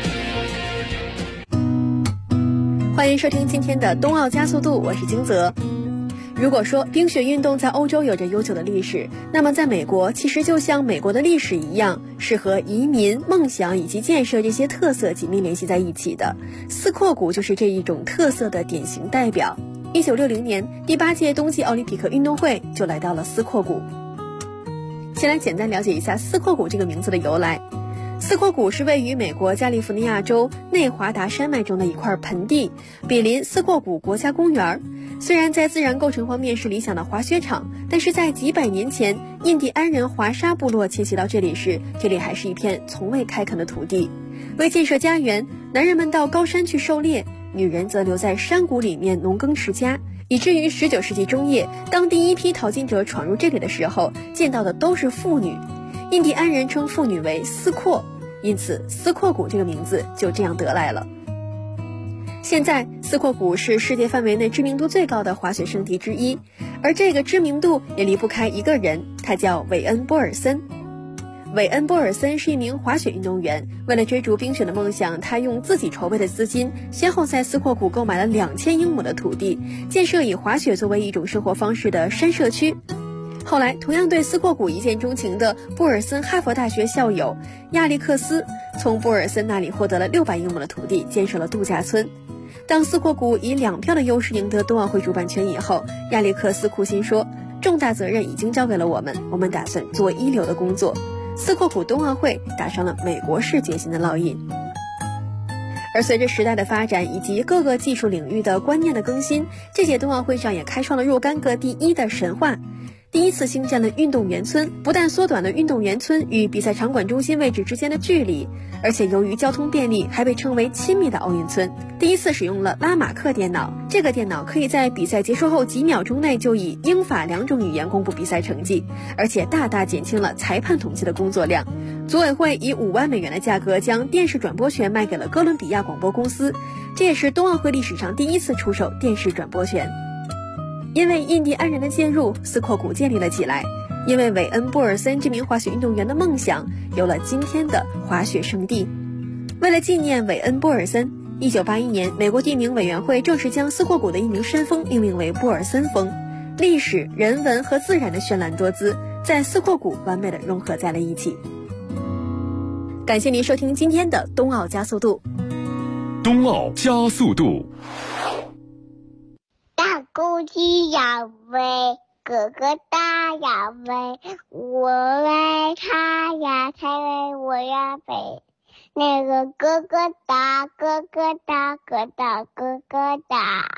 欢迎收听今天的冬奥加速度，我是金泽。如果说冰雪运动在欧洲有着悠久的历史，那么在美国其实就像美国的历史一样，是和移民、梦想以及建设这些特色紧密联系在一起的。斯阔谷就是这一种特色的典型代表。1960年第8届冬季奥林匹克运动会就来到了斯阔谷。先来简单了解一下斯阔谷这个名字的由来。斯阔谷是位于美国加利福尼亚州内华达山脉中的一块盆地，比邻斯阔谷国家公园。虽然在自然构成方面是理想的滑雪场，但是在几百年前印第安人华沙部落迁徙到这里时，这里还是一片从未开垦的土地。为建设家园，男人们到高山去狩猎，女人则留在山谷里面农耕持家，以至于19世纪中叶，当第一批淘金者闯入这里的时候，见到的都是妇女。印第安人称妇女为斯阔，因此斯阔谷这个名字就这样得来了。现在斯阔谷是世界范围内知名度最高的滑雪胜地之一，而这个知名度也离不开一个人，他叫韦恩·波尔森。韦恩·波尔森是一名滑雪运动员，为了追逐冰雪的梦想，他用自己筹备的资金，先后在斯阔谷购买了2000英亩的土地，建设以滑雪作为一种生活方式的山社区。后来同样对斯阔谷一见钟情的布尔森哈佛大学校友亚历克斯从布尔森那里获得了600英亩的土地，建设了度假村。当斯阔谷以2票的优势赢得冬奥会主办权以后，亚历克斯苦心说，重大责任已经交给了我们打算做一流的工作。斯阔谷冬奥会打上了美国式决心的烙印。而随着时代的发展以及各个技术领域的观念的更新，这届冬奥会上也开创了若干个第一的神话。第一次兴建了运动员村，不但缩短了运动员村与比赛场馆中心位置之间的距离，而且由于交通便利，还被称为亲密的奥运村。第一次使用了拉马克电脑，这个电脑可以在比赛结束后几秒钟内就以英法2种语言公布比赛成绩，而且大大减轻了裁判统计的工作量。组委会以$5万的价格将电视转播权卖给了哥伦比亚广播公司，这也是冬奥会历史上第一次出售电视转播权。因为印第安人的介入，斯阔谷建立了起来。因为韦恩·布尔森这名滑雪运动员的梦想，有了今天的滑雪圣地。为了纪念韦恩·布尔森，1981年，美国地名委员会正式将斯阔谷的一名山峰命名为布尔森峰。历史、人文和自然的绚烂多姿，在斯阔谷完美的融合在了一起。感谢您收听今天的冬奥加速度。 冬奥加速度。 大公鸡要飞，哥哥大要飞，我来它呀，它来我呀飞。那个哥哥大，哥哥大，哥大哥哥大。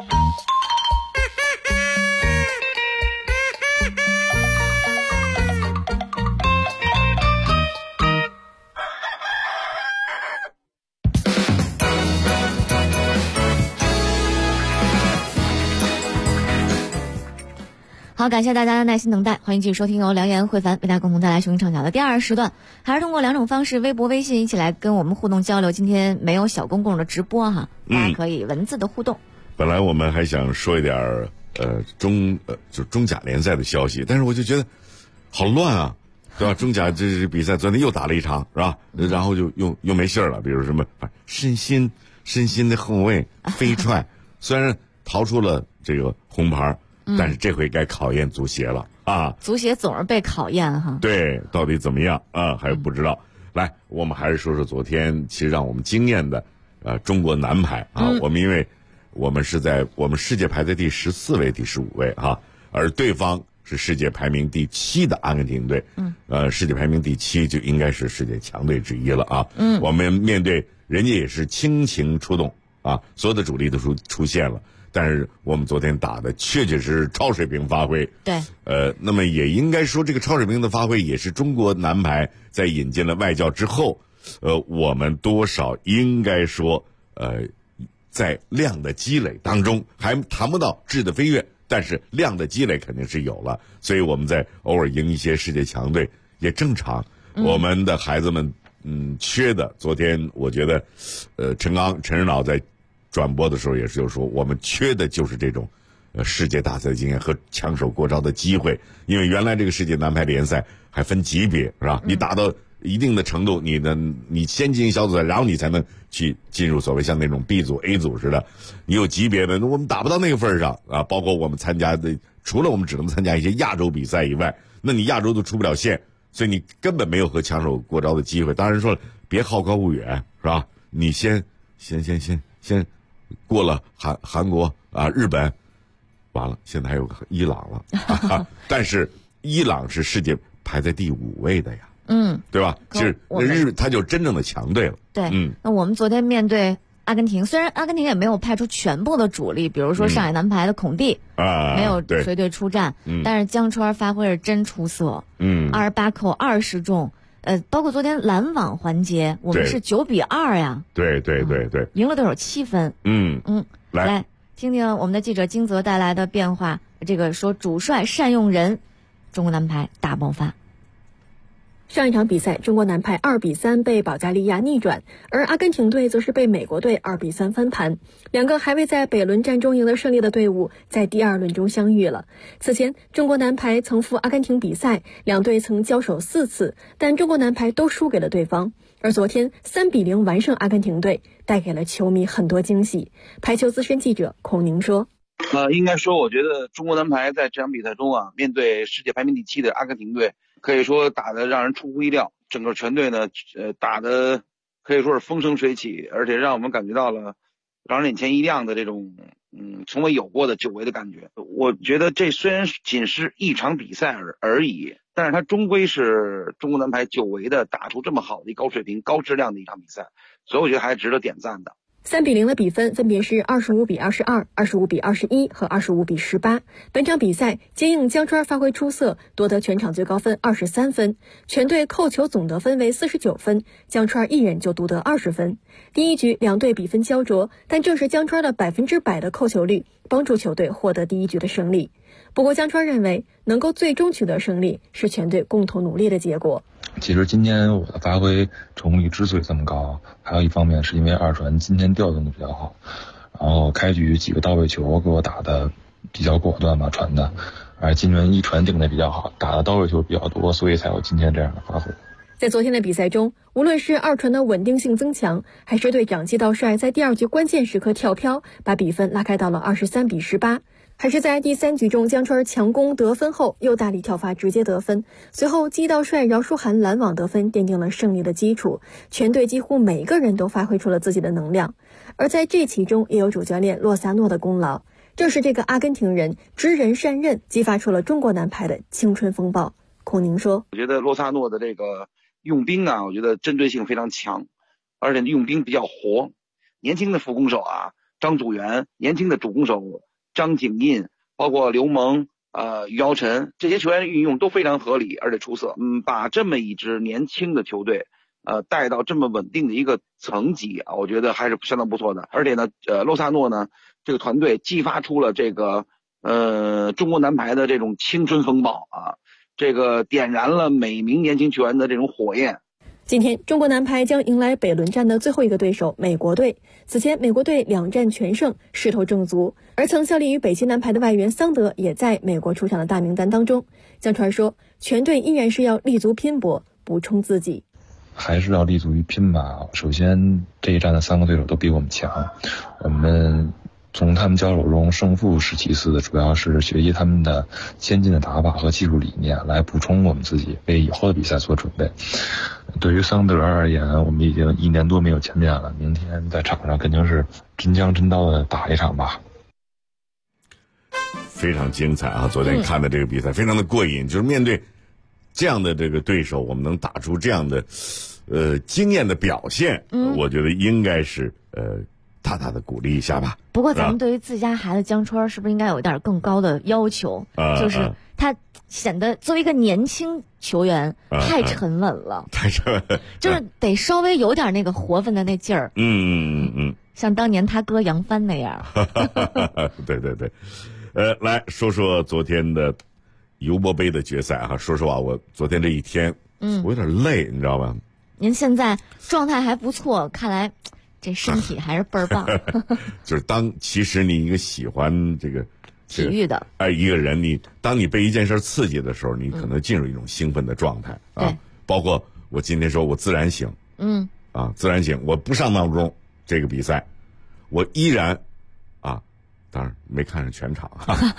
好，感谢大家的耐心等待，欢迎继续收听由梁岩、慧凡为大家共同带来雄鹰畅想的第2时段，还是通过2种方式，微博、微信一起来跟我们互动交流。今天没有小公共的直播哈，大家可以文字的互动。 本来我们还想说一点就中甲联赛的消息，但是我就觉得好乱啊，对吧？中甲这比赛昨天又打了一场，是吧？然后就又没信儿了，比如什么申鑫的后卫飞踹，虽然逃出了这个红牌。但是这回该考验足协了啊！ 足协总是被考验哈。 对，到底怎么样啊？还不知道。来，我们还是说说昨天其实让我们惊艳的，中国男排啊。因为我们世界排在第14位、第15位哈，而对方是世界排名第7的阿根廷队。世界排名第7就应该是世界强队之一了啊。我们面对人家也是倾情出动啊，所有的主力都出现了。但是我们昨天打的确实是超水平发挥， 对， 那么也应该说这个超水平的发挥也是中国男排在引进了外教之后，我们多少应该说，在量的积累当中还谈不到质的飞跃，但是量的积累肯定是有了，所以我们在偶尔赢一些世界强队， 也正常。我们的孩子们，缺的。昨天我觉得，陈指导在转播的时候也是就说，我们缺的就是这种，世界大赛经验和枪手过招的机会。因为原来这个世界男排联赛还分级别，是吧？你打到一定的程度，你先进行小组赛，然后你才能去进入所谓像那种 B 组 A 组似的，你有级别的，我们打不到那个份上啊。包括我们参加的，除了我们只能参加一些亚洲比赛以外，那你亚洲都出不了线，所以你根本没有和枪手过招的机会。当然说了，别好高骛远，是吧？你先过了韩国啊，日本，完了，现在还有个伊朗了，但是伊朗是世界排在第5位的呀。对吧？是他就真正的强队了。 对，那我们昨天面对阿根廷，虽然阿根廷也没有派出全部的主力，比如说上海男排的孔蒂没有随队出战，但是江川发挥是真出色，28扣20中，包括昨天拦网环节，我们是9-2呀。 对， 赢了对手7分。来听听我们的记者金泽带来的变化。这个说主帅善用人，中国男排大爆发。 上一场比赛，中国男排2-3被保加利亚逆转，而阿根廷队则是被美国队2-3翻盘。两个还未在北轮战中赢得胜利的队伍，在第2轮中相遇了。此前，中国男排曾赴阿根廷比赛，两队曾交手4次，但中国男排都输给了对方。而昨天3-0完胜阿根廷队，带给了球迷很多惊喜。排球资深记者孔宁说： 应该说，我觉得中国男排在这场比赛中面对世界排名第7的阿根廷队，可以说打得让人出乎意料。整个全队呢，打得可以说是风生水起，而且让我们感觉到了让人眼前一亮的这种从未有过的久违的感觉。我觉得这虽然仅是一场比赛而已，但是它终归是中国男排久违的打出这么好的高水平、高质量的一场比赛，所以我觉得还是值得点赞的。 3-0的比分分别是25-22、25-21和25-18。本场比赛，接应江川发挥出色，夺得全场最高分23分，全队扣球总得分为49分，江川一人就独得20分。第一局两队比分焦灼，但正是江川的100%的扣球率，帮助球队获得第一局的胜利。不过江川认为，能够最终取得胜利是全队共同努力的结果。 其实今天我的发挥成功率之所以这么高，还有一方面是因为二传今天调动的比较好，然后开局几个到位球给我打的比较果断吧，传的，而金元一传顶的比较好，打的到位球比较多，所以才有今天这样的发挥。 在昨天的比赛中，无论是二传的稳定性增强，还是队长季道帅在第2局关键时刻跳飘，把比分拉开到了23-18，还是在第3局中江川强攻得分后又大力跳发直接得分，随后季道帅饶书涵拦网得分，奠定了胜利的基础。全队几乎每一个人都发挥出了自己的能量，而在这其中也有主教练洛萨诺的功劳。正是这个阿根廷人知人善任，激发出了中国男排的青春风暴。孔宁说： 我觉得洛萨诺的这个用兵我觉得针对性非常强，而且用兵比较活。年轻的副攻手张祖元，年轻的主攻手张景印，包括刘蒙、于尧臣，这些球员运用都非常合理而且出色。把这么一支年轻的球队带到这么稳定的一个层级我觉得还是相当不错的。而且呢，洛萨诺呢这个团队激发出了这个中国男排的这种青春风暴这个点燃了每名年轻球员的这种火焰。 今天中国男排将迎来北轮战的最后一个对手美国队。此前美国队2战全胜，势头正足，而曾效力于北京男排的外援桑德也在美国出场的大名单当中。江川说，全队依然是要立足拼搏，补充自己， 还是要立足于拼吧。首先这一站的3个对手都比我们强，我们从他们交手中胜负是其次的，主要是学习他们的先进的打法和技术理念，来补充我们自己，为以后的比赛做准备。对于桑德而言，我们已经1年多没有见面了，明天在场上肯定是真枪真刀的打一场吧。 非常精彩昨天看的这个比赛非常的过瘾，就是面对这样的这个对手，我们能打出这样的惊艳的表现，我觉得应该是大大的鼓励一下吧。 不过咱们对于自家孩子江川是不是应该有一点更高的要求？就是他显得作为一个年轻球员太沉稳了， 太沉稳， 就是得稍微有点那个活分的那劲儿。像当年他哥杨帆那样。 对对对，来说说昨天的尤伯杯的决赛说实话，我昨天这一天我有点累，你知道吧？ 您现在状态还不错，看来这身体还是倍儿棒。 就是其实你一个喜欢这个体育的一个人，当你被一件事刺激的时候，你可能进入一种兴奋的状态啊。包括我今天说我自然醒，自然醒，我不上闹钟，这个比赛我依然当然没看上全场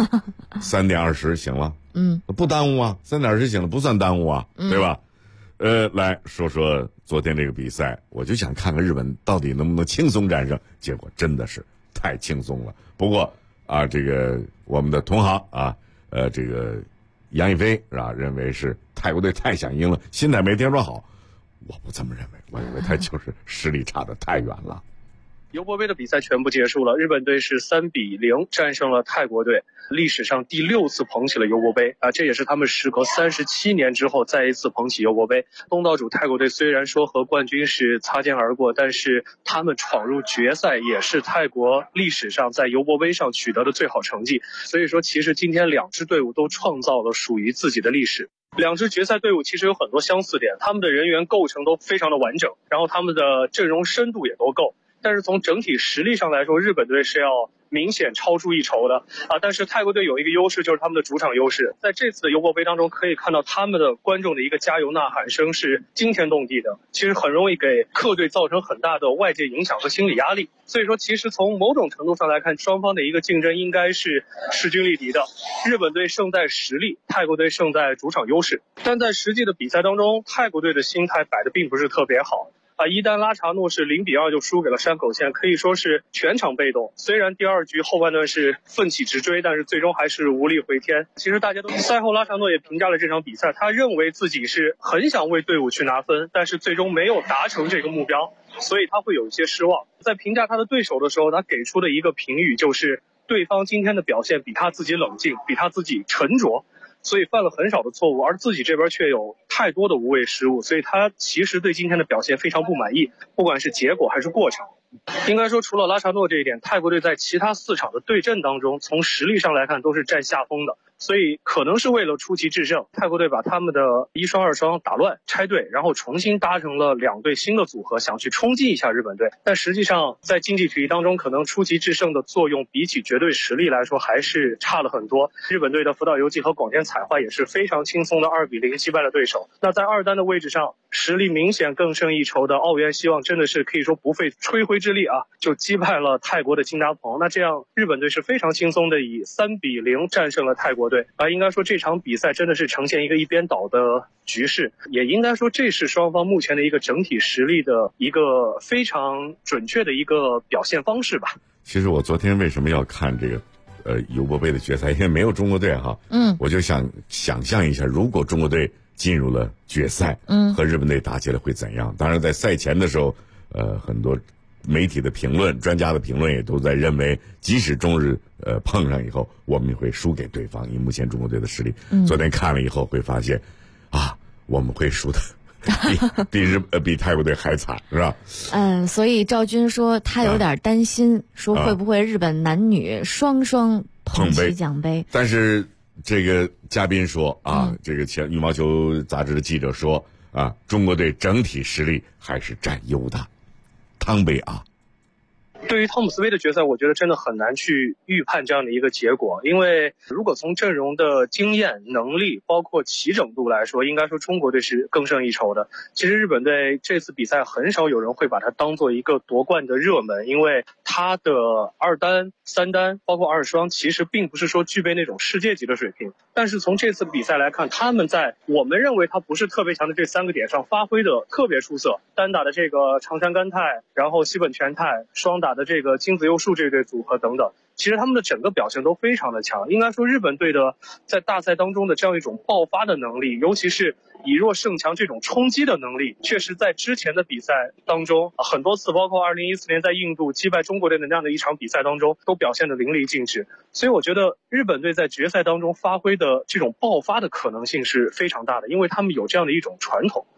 3点20醒了，不耽误啊，3点20醒了不算耽误啊，对吧？来说说昨天这个比赛，我就想看看日本到底能不能轻松战胜，结果真的是太轻松了。不过这个我们的同行这个杨一飞是吧，认为是泰国队太想赢了，心态没听说好。我不这么认为，我认为他就是实力差得太远了。 尤伯杯的比赛全部结束了，日本队是3-0战胜了泰国队，历史上第6次捧起了尤伯杯这也是他们时隔37年之后再一次捧起尤伯杯。东道主泰国队虽然说和冠军是擦肩而过，但是他们闯入决赛也是泰国历史上在尤伯杯上取得的最好成绩。所以说其实今天2支队伍都创造了属于自己的历史。2支决赛队伍其实有很多相似点，他们的人员构成都非常的完整，然后他们的阵容深度也都够。但是从整体实力上来说，日本队是要明显超出一筹的但是泰国队有一个优势，就是他们的主场优势。在这次的尤伯杯当中，可以看到他们的观众的一个加油呐喊声是惊天动地的，其实很容易给客队造成很大的外界影响和心理压力。所以说其实从某种程度上来看，双方的一个竞争应该是势均力敌的，日本队胜在实力，泰国队胜在主场优势。但在实际的比赛当中，泰国队的心态摆得并不是特别好伊丹拉查诺是0-2就输给了山口县，可以说是全场被动。虽然第2局后半段是奋起直追，但是最终还是无力回天。其实大家都赛后，拉查诺也评价了这场比赛，他认为自己是很想为队伍去拿分，但是最终没有达成这个目标，所以他会有一些失望。在评价他的对手的时候，他给出的一个评语就是对方今天的表现比他自己冷静，比他自己沉着，所以犯了很少的错误，而自己这边却有太多的无谓失误，所以他其实对今天的表现非常不满意，不管是结果还是过程。应该说除了拉查诺这一点，泰国队在其他4场的对阵当中，从实力上来看都是占下风的，所以可能是为了出奇制胜，泰国队把他们的1双2双打乱拆队，然后重新搭成了2队新的组合，想去冲击一下日本队。但实际上在竞技体育当中，可能出奇制胜的作用比起绝对实力来说还是差了很多。日本队的福岛由纪和广田彩花也是非常轻松的2-0击败了对手。那在2单的位置上，实力明显更胜一筹的奥原希望真的是可以说不费吹灰之力就击败了泰国的金达鹏。那这样日本队是非常轻松的以3-0战胜了泰国队应该说这场比赛真的是呈现一个一边倒的局势，也应该说这是双方目前的一个整体实力的一个非常准确的一个表现方式吧。 其实我昨天为什么要看这个尤伯杯的决赛，因为没有中国队我就想象一下，如果中国队进入了决赛和日本队打起来会怎样。当然在赛前的时候很多媒体的评论，专家的评论也都在认为，即使中日碰上以后，我们会输给对方，以目前中国队的实力。昨天看了以后会发现我们会输的比泰国队还惨，是吧？ 所以赵军说他有点担心，说会不会日本男女双双捧起奖杯。 但是这个嘉宾说这个前羽毛球杂志的记者说中国队整体实力还是占优的。汤杯对于汤姆斯杯的决赛，我觉得真的很难去预判这样的一个结果，因为如果从阵容的经验、能力，包括齐整度来说，应该说中国队是更胜一筹的。其实日本队这次比赛很少有人会把它当做一个夺冠的热门，因为他的2单、3单，包括2双，其实并不是说具备那种世界级的水平。但是从这次比赛来看，他们在我们认为他不是特别强的这3个点上发挥的特别出色。单打的这个长山干泰，然后西本全泰，双打的这个金子佑树这对组合等等，其实他们的整个表现都非常的强。应该说日本队的在大赛当中的这样一种爆发的能力，尤其是以弱胜强这种冲击的能力，确实在之前的比赛当中很多次，包括2014年在印度击败中国队的那样的一场比赛当中，都表现得淋漓尽致。所以我觉得日本队在决赛当中发挥的这种爆发的可能性是非常大的，因为他们有这样的一种传统。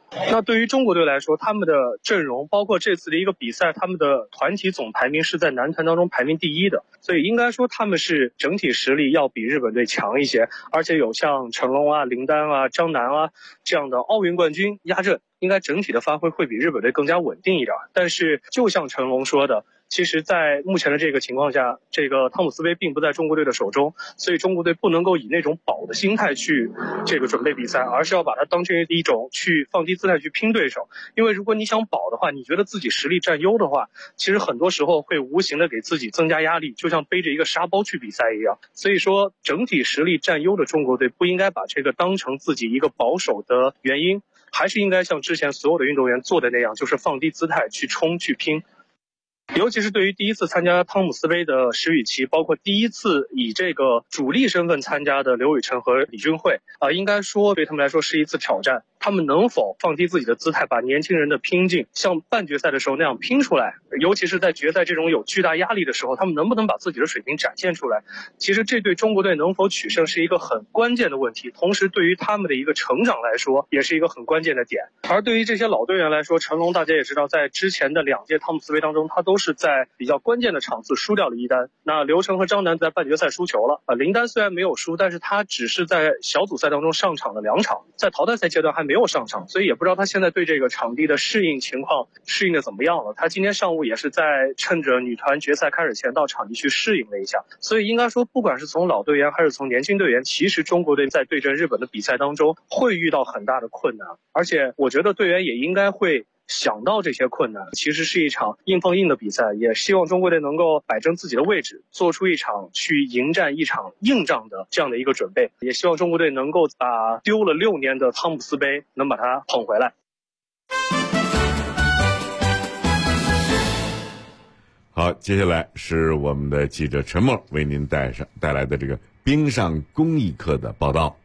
那对于中国队来说，他们的阵容包括这次的一个比赛，他们的团体总排名是在男团当中排名第1的，所以应该说他们是整体实力要比日本队强一些，而且有像成龙啊、林丹啊、张楠啊这样的奥运冠军压阵，应该整体的发挥会比日本队更加稳定一点。但是就像成龙说的，其实在目前的这个情况下，这个汤姆斯杯并不在中国队的手中，所以中国队不能够以那种保的心态去这个准备比赛，而是要把它当成一种去放低姿态去拼对手。因为如果你想保的话，你觉得自己实力占优的话，其实很多时候会无形的给自己增加压力，就像背着一个沙包去比赛一样。所以说整体实力占优的中国队不应该把这个当成自己一个保守的原因，还是应该像之前所有的运动员做的那样，就是放低姿态去冲去拼。尤其是对于第一次参加汤姆斯杯的石宇奇，包括第一次以这个主力身份参加的刘雨辰和李俊慧，应该说对他们来说是一次挑战。他们能否放低自己的姿态，把年轻人的拼劲像半决赛的时候那样拼出来，尤其是在决赛这种有巨大压力的时候，他们能不能把自己的水平展现出来，其实这对中国队能否取胜是一个很关键的问题，同时对于他们的一个成长来说也是一个很关键的点。而对于这些老队员来说，成龙大家也知道，在之前的2届汤姆斯杯当中，他都是在比较关键的场次输掉了一单。那刘成和张楠在半决赛输球了，林丹虽然没有输，但是他只是在小组赛当中上场了2场，在淘汰赛阶段还没有上场，所以也不知道他现在对这个场地的适应情况适应的怎么样了。他今天上午也是在趁着女团决赛开始前到场地去适应了一下。所以应该说，不管是从老队员还是从年轻队员，其实中国队在对阵日本的比赛当中会遇到很大的困难，而且我觉得队员也应该会想到这些困难。其实是一场硬碰硬的比赛，也希望中国队能够摆正自己的位置，做出一场去迎战一场硬仗的这样的一个准备，也希望中国队能够把丢了6年的汤姆斯杯能把它捧回来。 好，接下来是我们的记者陈默为您带来的这个冰上工艺课的报道。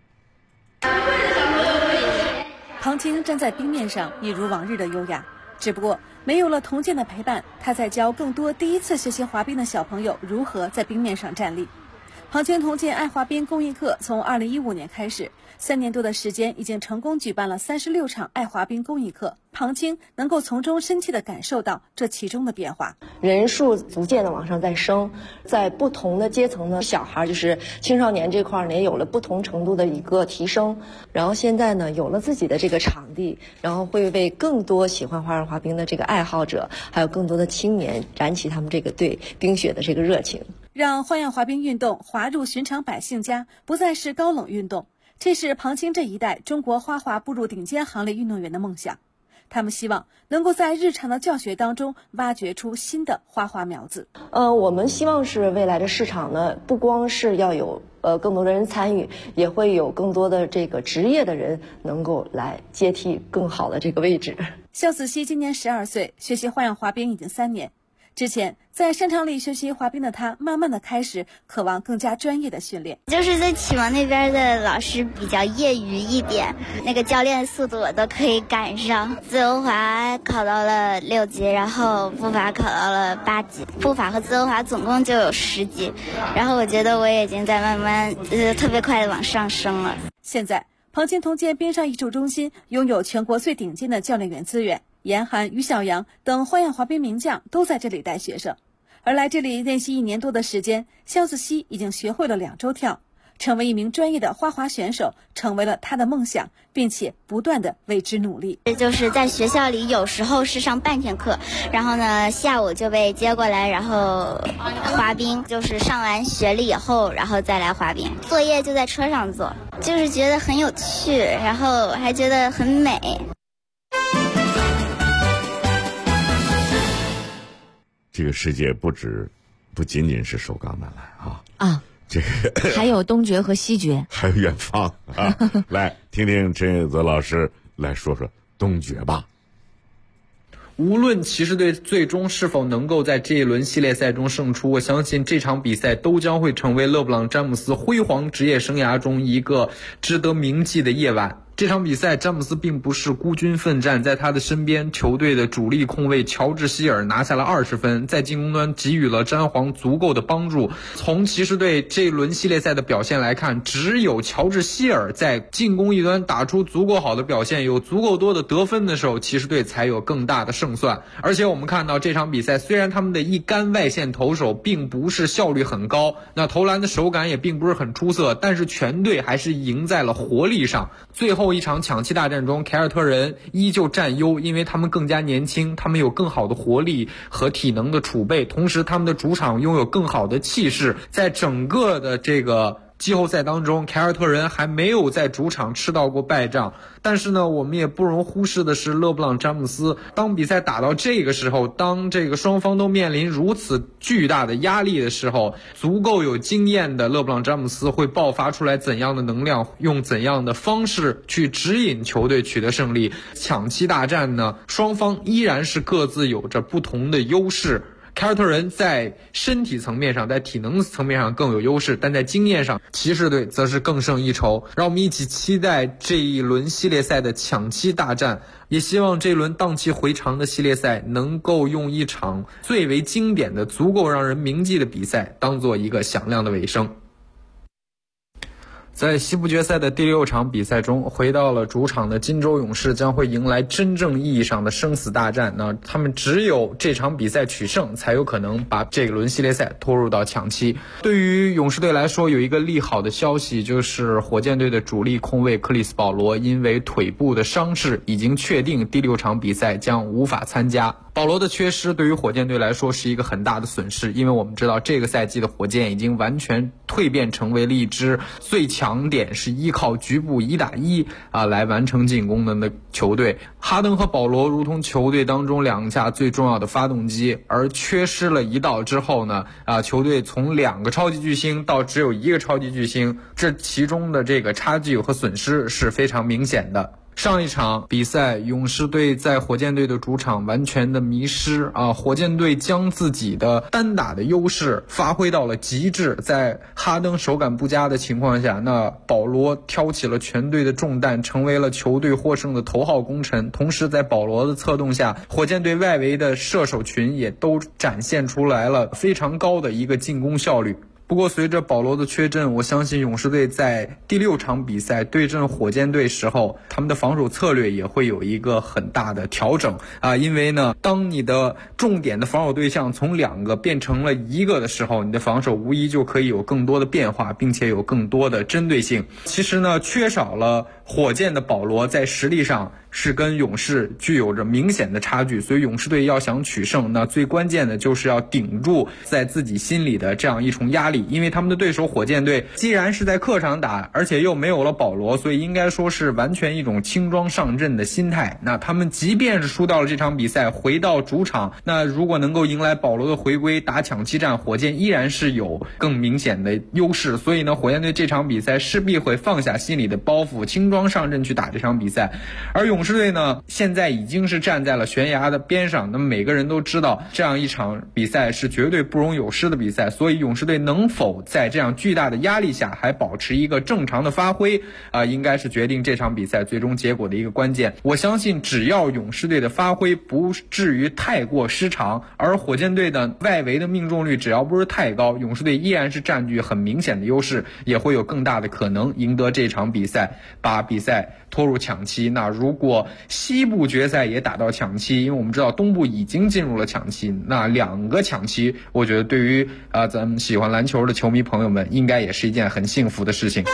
庞青站在冰面上，一如往日的优雅，只不过没有了童健的陪伴，他在教更多第一次学习滑冰的小朋友如何在冰面上站立。庞青童健爱滑冰公益课从2015年开始，3年多的时间，已经成功举办了36场爱滑冰公益课。庞青能够从中深切地感受到这其中的变化， 人数逐渐的往上在升，在不同的阶层的小孩，就是青少年这块呢，也有了不同程度的一个提升。然后现在呢，有了自己的这个场地，然后会为更多喜欢花样滑冰的这个爱好者，还有更多的青年燃起他们这个对冰雪的这个热情， 让花样滑冰运动滑入寻常百姓家，不再是高冷运动。这是庞青这一代中国花滑步入顶尖行列运动员的梦想。他们希望能够在日常的教学当中挖掘出新的花滑苗子。 我们希望是未来的市场呢，不光是要有更多的人参与，也会有更多的这个职业的人能够来接替更好的这个位置。 肖子熙今年12岁，学习花样滑冰已经3年。之前在商场里学习滑冰的他，慢慢的开始渴望更加专业的训练。 就是在启蒙那边的老师比较业余一点，那个教练速度我都可以赶上。自由滑考到了6级，然后步伐考到了8级，步伐和自由滑总共就有10级。然后我觉得我已经在慢慢特别快的往上升了。 现在庞青童健冰上艺术中心拥有全国最顶尖的教练员资源。严寒、于小阳等花样滑冰名将都在这里带学生，而来这里练习1年多的时间，肖子熙已经学会了2周跳，成为一名专业的花滑选手成为了他的梦想，并且不断的为之努力。 就是在学校里有时候是上半天课，然后呢下午就被接过来，然后滑冰，就是上完学了以后然后再来滑冰，作业就在车上做，就是觉得很有趣，然后还觉得很美。 这个世界不仅仅是首钢男篮啊，这个还有东决和西决， 还有远方啊！来听听陈雪泽老师来说说东决吧。 无论骑士队最终是否能够在这一轮系列赛中胜出，我相信这场比赛都将会成为勒布朗·詹姆斯辉煌职业生涯中一个值得铭记的夜晚。 这场比赛詹姆斯并不是孤军奋战，在他的身边球队的主力控卫乔治希尔拿下了20分，在进攻端给予了詹皇足够的帮助。从骑士队这一轮系列赛的表现来看，只有乔治希尔在进攻一端打出足够好的表现，有足够多的得分的时候，骑士队才有更大的胜算。而且我们看到这场比赛，虽然他们的一杆外线投手并不是效率很高，那投篮的手感也并不是很出色，但是全队还是赢在了活力上。最后一场抢七大战中，凯尔特人依旧占优，因为他们更加年轻，他们有更好的活力和体能的储备，同时他们的主场拥有更好的气势。在整个的这个季后赛当中，凯尔特人还没有在主场吃到过败仗。但是呢，我们也不容忽视的是勒布朗詹姆斯，当比赛打到这个时候，当这个双方都面临如此巨大的压力的时候，足够有经验的勒布朗詹姆斯会爆发出来怎样的能量，用怎样的方式去指引球队取得胜利。抢七大战呢，双方依然是各自有着不同的优势。凯尔特人在身体层面上，在体能层面上更有优势，但在经验上，骑士队则是更胜一筹。让我们一起期待这一轮系列赛的抢七大战，也希望这轮荡气回肠的系列赛能够用一场最为经典的、足够让人铭记的比赛当做一个响亮的尾声。在西部决赛的第6场比赛中，回到了主场的金州勇士将会迎来真正意义上的生死大战。那他们只有这场比赛取胜，才有可能把这轮系列赛拖入到抢七。对于勇士队来说，有一个利好的消息，就是火箭队的主力控卫克里斯保罗因为腿部的伤势，已经确定第6场比赛将无法参加。保罗的缺失对于火箭队来说是一个很大的损失，因为我们知道这个赛季的火箭已经完全蜕变成为了一支最强点是依靠局部1打1来完成进攻的球队。哈登和保罗如同球队当中2架最重要的发动机，而缺失了一道之后呢，球队从2个超级巨星到只有1个超级巨星，这其中的这个差距和损失是非常明显的。上一场比赛，勇士队在火箭队的主场完全的迷失火箭队将自己的单打的优势发挥到了极致，在哈登手感不佳的情况下，那保罗挑起了全队的重担，成为了球队获胜的头号功臣。同时在保罗的策动下，火箭队外围的射手群也都展现出来了非常高的一个进攻效率。不过随着保罗的缺阵，我相信勇士队在第6场比赛对阵火箭队时候，他们的防守策略也会有一个很大的调整因为呢，当你的重点的防守对象从2个变成了1个的时候，你的防守无疑就可以有更多的变化，并且有更多的针对性。其实呢，缺少了火箭的保罗在实力上是跟勇士具有着明显的差距，所以勇士队要想取胜，那最关键的就是要顶住在自己心里的这样一重压力。因为他们的对手火箭队既然是在客场打，而且又没有了保罗，所以应该说是完全一种轻装上阵的心态。那他们即便是输到了这场比赛，回到主场，那如果能够迎来保罗的回归，打抢七战，火箭依然是有更明显的优势。所以呢，火箭队这场比赛势必会放下心里的包袱，轻装上阵去打这场比赛。而勇士队呢，现在已经是站在了悬崖的边上，那么每个人都知道这样一场比赛是绝对不容有失的比赛，所以勇士队能否在这样巨大的压力下还保持一个正常的发挥应该是决定这场比赛最终结果的一个关键。我相信只要勇士队的发挥不至于太过失常，而火箭队的外围的命中率只要不是太高，勇士队依然是占据很明显的优势，也会有更大的可能赢得这场比赛，把比赛拖入抢七。那如果西部决赛也打到抢七，因为我们知道东部已经进入了抢七，那2个抢七，我觉得对于咱们喜欢篮球的球迷朋友们应该也是一件很幸福的事情。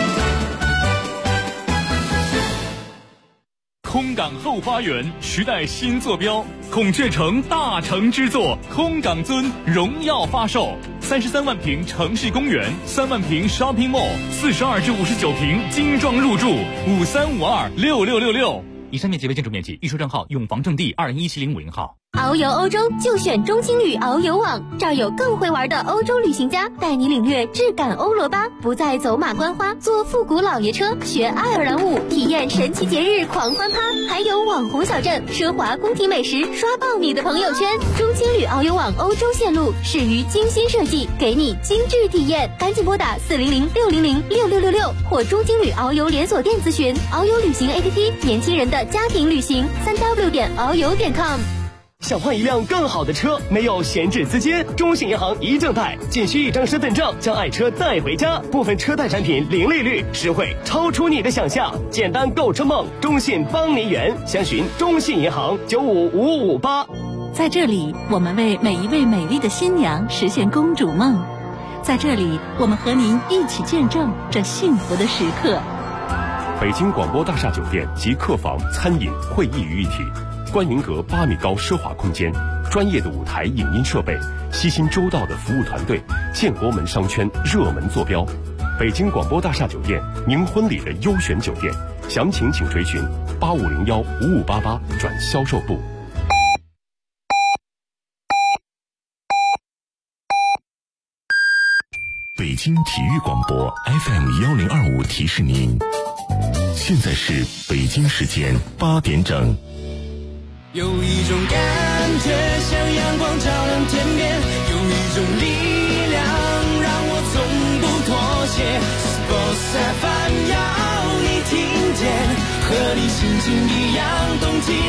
空港后花园时代新坐标，孔雀城大成之作空港尊荣耀发售，33万平城市公园，3万平 shopping mall，42至59平精装入住，53526666。以上面积为建筑面积，预售证号永房证地217050号。 遨游欧洲就选中青旅遨游网，这儿有更会玩的欧洲旅行家，带你领略质感欧罗巴，不再走马观花，坐复古老爷车，学爱尔兰舞，体验神奇节日狂欢趴，还有网红小镇、奢华宫廷美食，刷爆你的朋友圈。中青旅遨游网欧洲线路始于精心设计，给你精致体验，赶紧拨打400-600-6666或中青旅遨游连锁店咨询。遨游旅行 APP， 年轻人的家庭旅行，3w.遨游.com。 想换一辆更好的车，没有闲置资金，中信银行一证贷，仅需一张身份证，将爱车带回家。部分车贷产品零利率，实惠超出你的想象，简单购车梦，中信帮您圆。详询中信银行95558。 在这里，我们为每一位美丽的新娘实现公主梦。在这里，我们和您一起见证这幸福的时刻。 北京广播大厦酒店集客房、餐饮、会议于一体。观云阁8米高奢华空间，专业的舞台影音设备，悉心周到的服务团队，建国门商圈热门坐标。北京广播大厦酒店，您婚礼的优选酒店，详情请垂询8501-5588转销售部。 北京体育广播 FM1025提示您，现在是北京时间8点整。 有一种感觉像阳光照亮天边，有一种力量让我从不妥协。Sports FM 要你听见，和你心情一样动起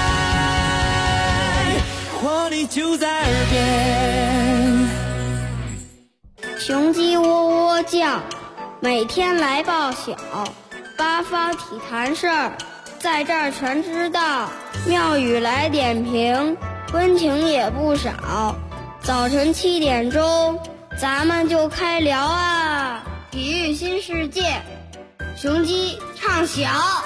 来，活力就在耳边。 雄鸡喔喔叫，每天来报晓，八方体坛事儿在这儿全知道，妙语来点评，温情也不少。早晨7点钟，咱们就开聊啊！体育新世界，雄鸡唱晓。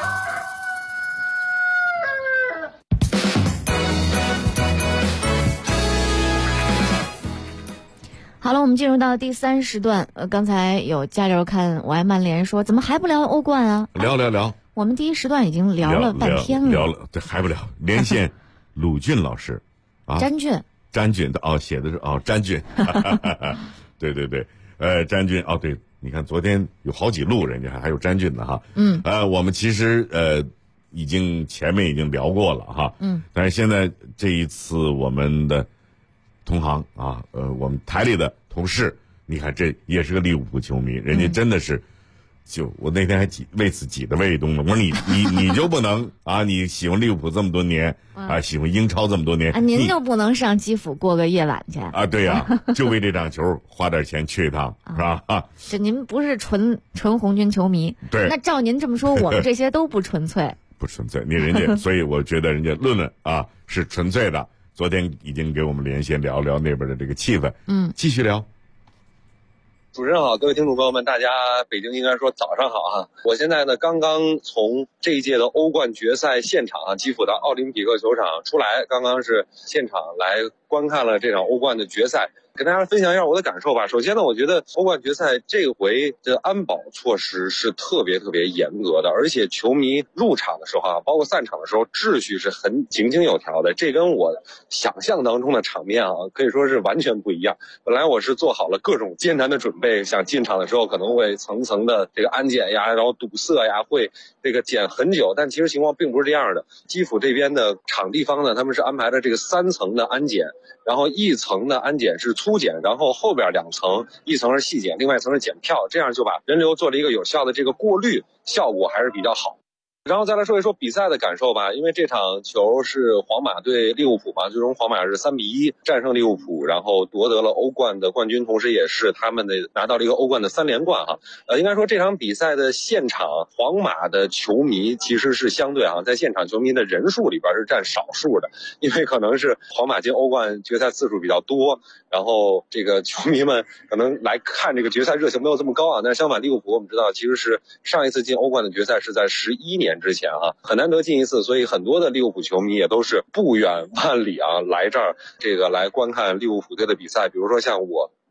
好了，我们进入到第3时段。刚才有家流看我爱曼联说，怎么还不聊欧冠啊？ 聊。 我们第1时段已经聊了半天了， 聊了，这还不聊？连线鲁俊老师，啊，詹俊的哦，写的是哦，詹俊，对，詹俊哦，对，你看昨天有好几路，人家还有詹俊的哈，我们其实前面已经聊过了哈，但是现在这一次我们的同行啊，我们台里的同事，你看这也是个利物浦球迷，人家真的是。就我那天还为此挤得胃痛了。我说你就不能啊？你喜欢利物浦这么多年啊，喜欢英超这么多年， 您就不能上基辅过个夜晚去啊？对呀，就为这场球花点钱去一趟，是吧？ 这您不是纯红军球迷， 对？ 那照您这么说，我们这些都不纯粹， 不纯粹。你人家，所以我觉得人家论啊是纯粹的。昨天已经给我们连线聊聊那边的这个气氛，继续聊。 主持人好，各位听众朋友们，大家北京应该说早上好哈！我现在呢刚刚从这一届的欧冠决赛现场啊，基辅的奥林匹克球场出来，刚刚是现场来观看了这场欧冠的决赛。跟大家分享一下我的感受吧。首先呢，我觉得欧冠决赛这回的安保措施是特别严格的，而且球迷入场的时候啊，包括散场的时候，秩序是很井井有条的。这跟我想象当中的场面啊，可以说是完全不一样。本来我是做好了各种艰难的准备，想进场的时候可能会层层的这个安检呀，然后堵塞呀，会这个检很久，但其实情况并不是这样的。基辅这边的场地方呢，他们是安排了这个3层的安检，然后1层的安检是粗检，然后后边2层，一层是细检，另外一层是检票，这样就把人流做了一个有效的这个过滤，效果还是比较好。然后再来说一说比赛的感受吧，因为这场球是皇马对利物浦嘛，最终皇马是3-1战胜利物浦，然后夺得了欧冠的冠军，同时也是他们的拿到了一个欧冠的3连冠哈。应该说这场比赛的现场，皇马的球迷其实是相对在现场球迷的人数里边是占少数的，因为可能是皇马进欧冠决赛次数比较多，然后这个球迷们可能来看这个决赛热情没有这么高啊。但是相反，利物浦我们知道其实是上一次进欧冠的决赛是在11年之前很难得进一次，所以很多的利物浦球迷也都是不远万里来这儿这个来观看利物浦队的比赛。比如说像我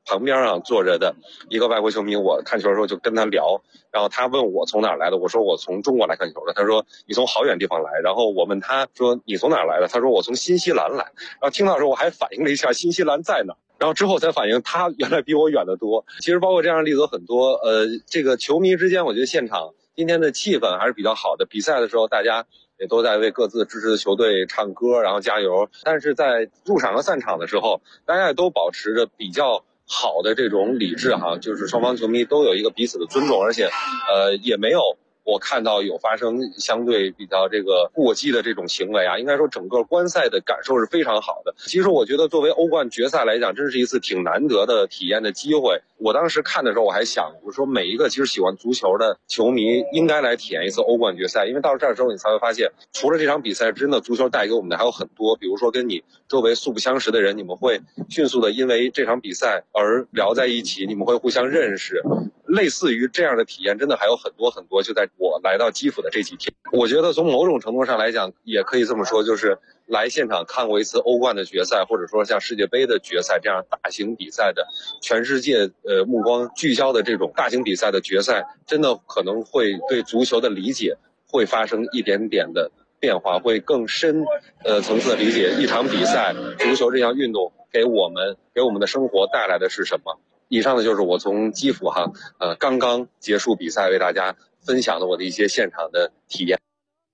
旁边啊坐着的一个外国球迷，我看球的时候就跟他聊，然后他问我从哪儿来的，我说我从中国来看球的，他说你从好远地方来，然后我问他说你从哪儿来的，他说我从新西兰来，然后听到的时候我还反应了一下新西兰在哪，然后之后才反应他原来比我远得多。其实包括这样的例子很多，这个球迷之间，我觉得现场今天的气氛还是比较好的，比赛的时候大家也都在为各自支持的球队唱歌，然后加油。但是在入场和散场的时候，大家也都保持着比较好的这种理智哈，就是双方球迷都有一个彼此的尊重，而且也没有我看到有发生相对比较这个过激的这种行为啊，应该说整个观赛的感受是非常好的。其实我觉得作为欧冠决赛来讲，真是一次挺难得的体验的机会。我当时看的时候我还想，我说每一个其实喜欢足球的球迷应该来体验一次欧冠决赛，因为到这儿之后你才会发现，除了这场比赛，真的足球带给我们的还有很多，比如说跟你周围素不相识的人，你们会迅速的因为这场比赛而聊在一起，你们会互相认识。类似于这样的体验真的还有很多很多，就在我来到基辅的这几天。我觉得从某种程度上来讲，也可以这么说，就是来现场看过一次欧冠的决赛，或者说像世界杯的决赛这样大型比赛的，全世界目光聚焦的这种大型比赛的决赛，真的可能会对足球的理解会发生一点点的变化，会更深层次的理解一场比赛，足球这项运动给我们的生活带来的是什么。以上的就是我从基辅刚刚结束比赛为大家分享的我的一些现场的体验。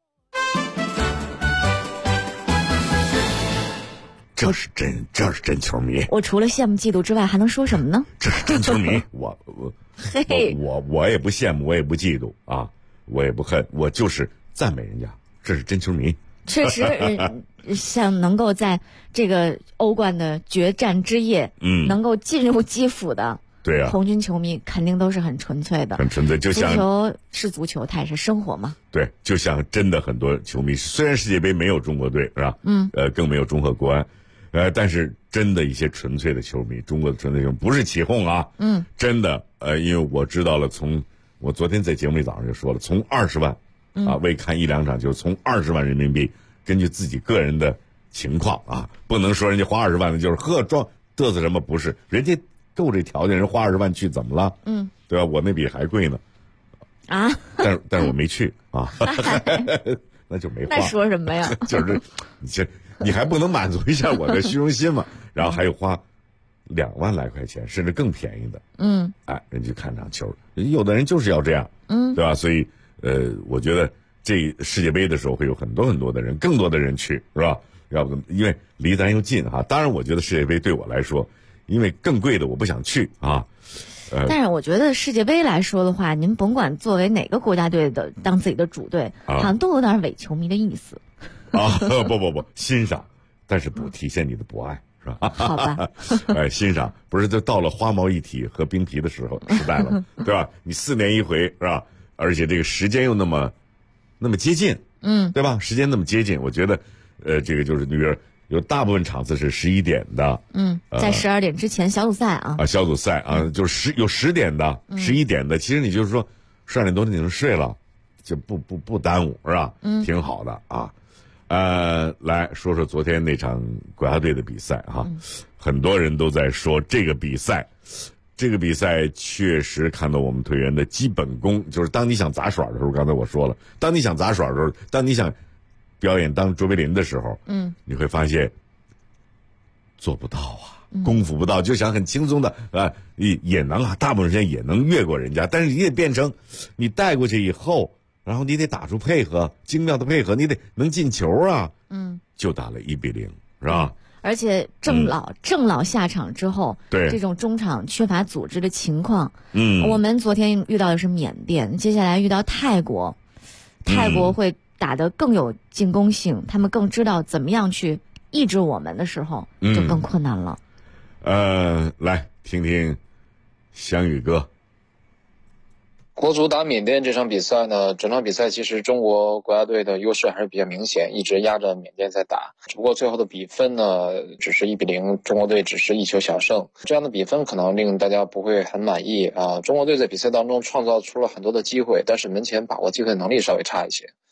这是真球迷。 我除了羡慕嫉妒之外，还能说什么呢？ 这是真球迷。我也不羡慕，我也不嫉妒啊，我也不恨，我就是赞美人家，这是真球迷。 确实，像能够在这个欧冠的决战之夜，能够进入基辅的， 对啊， 红军球迷肯定都是很纯粹的， 很纯粹。就像足球是足球，它也是生活嘛。 对，就像真的很多球迷，虽然世界杯没有中国队是吧？更没有中赫国安，但是真的一些纯粹的球迷，中国的纯粹球迷不是起哄啊，真的因为我知道了，我昨天在节目里早上就说了，从20万。为看1、2场，就是从20万人民币，根据自己个人的情况啊，不能说人家花20万的就是嘚瑟什么，不是，人家够这条件，人花20万去怎么了？对吧？我那比还贵呢， 啊， 但是我没去啊，那就没花。 那说什么呀？ 就是你还不能满足一下我的虚荣心嘛？然后还有花2万来块钱，甚至更便宜的，人去看场球，有的人就是要这样，对吧？所以。我觉得这世界杯的时候会有很多很多的人，更多的人去，是吧？要不因为离咱又近哈。当然，我觉得世界杯对我来说，因为更贵的我不想去啊。 但是我觉得世界杯来说的话，您甭管作为哪个国家队的当自己的主队，好像都有点伪球迷的意思。 不，欣赏，但是不体现你的博爱。是吧？ 好吧， 欣赏不是就到了花毛一体和冰皮的时代了，对吧？你4年一回是吧？而且这个时间又那么接近，对吧？时间那么接近，我觉得，这个就是那边有大部分场次是11点的， 在12点之前小组赛啊， 小组赛啊，就是有10点的、11点的，其实你就是说12点多你就睡了，就不耽误是吧？挺好的啊。来说说昨天那场国家队的比赛哈，很多人都在说这个比赛确实看到我们队员的基本功，就是当你想杂耍的时候，刚才我说了，当你想杂耍的时候，当你想表演当卓别林的时候，你会发现做不到啊，功夫不到，就想很轻松的也能啊，大部分时间也能越过人家，但是你得变成你带过去以后，然后你得打出配合，精妙的配合，你得能进球啊，就打了1-0，是吧？ 而且郑老下场之后， 对这种中场缺乏组织的情况，我们昨天遇到的是缅甸，接下来遇到泰国会打得更有进攻性，他们更知道怎么样去抑制我们的时候，就更困难了。 来听听翔宇哥。 国足打缅甸这场比赛呢，整场比赛其实中国国家队的优势还是比较明显，一直压着缅甸在打。只不过最后的比分呢，只是1-0，中国队只是1球小胜。这样的比分可能令大家不会很满意啊。中国队在比赛当中创造出了很多的机会，但是门前把握机会能力稍微差一些。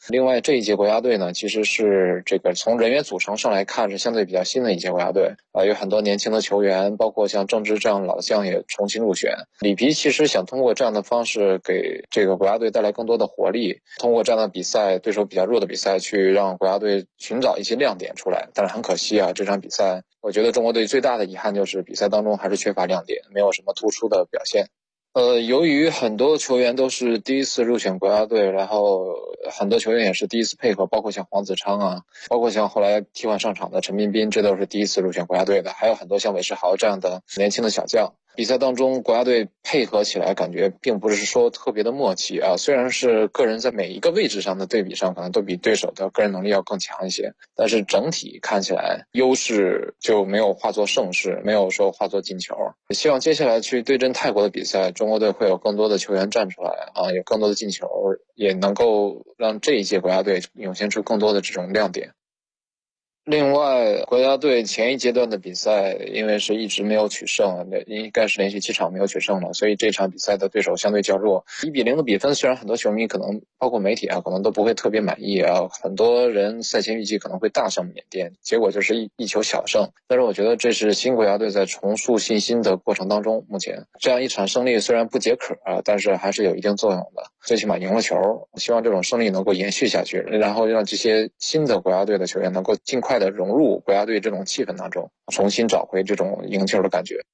另外这一届国家队呢，其实是这个从人员组成上来看是相对比较新的一届国家队有很多年轻的球员，包括像郑智这样的老将也重新入选。里皮其实想通过这样的方式给这个国家队带来更多的活力，通过这样的比赛，对手比较弱的比赛去让国家队寻找一些亮点出来。但是很可惜这场比赛我觉得中国队最大的遗憾就是比赛当中还是缺乏亮点，没有什么突出的表现。由于很多球员都是第一次入选国家队，然后很多球员也是第一次配合，包括像黄子昌包括像后来替换上场的陈彬彬，这都是第一次入选国家队的，还有很多像韦世豪这样的年轻的小将。比赛当中国家队配合起来感觉并不是说特别的默契虽然是个人在每一个位置上的对比上可能都比对手的个人能力要更强一些，但是整体看起来优势就没有化作胜势，没有说化作进球。希望接下来去对阵泰国的比赛，中国队会有更多的球员站出来有更多的进球，也能够让这一届国家队涌现出更多的这种亮点。另外国家队前一阶段的比赛因为是一直没有取胜，应该是连续7场没有取胜了，所以这场比赛的对手相对较弱。1-0的比分虽然很多球迷可能包括媒体可能都不会特别满意很多人赛前预计可能会大胜缅甸，结果就是一球小胜。但是我觉得这是新国家队在重塑信心的过程当中，目前这样一场胜利虽然不解渴但是还是有一定作用的，最起码赢了球。希望这种胜利能够延续下去，然后让这些新的国家队的球员能够尽快的融入国家队这种气氛当中，重新找回这种赢球的感觉。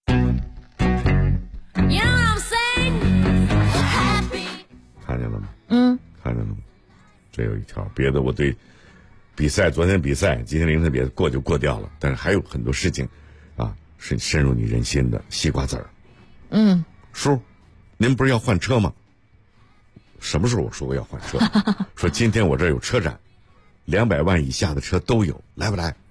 看见了吗？看见了吗？这有一条，别的我对比赛，昨天比赛，今天凌晨别的过就过掉了，但是还有很多事情是深入你人心的。西瓜籽儿，叔，您不是要换车吗？什么时候我说过要换车？说今天我这儿有车展，200万以下的车都有，来不来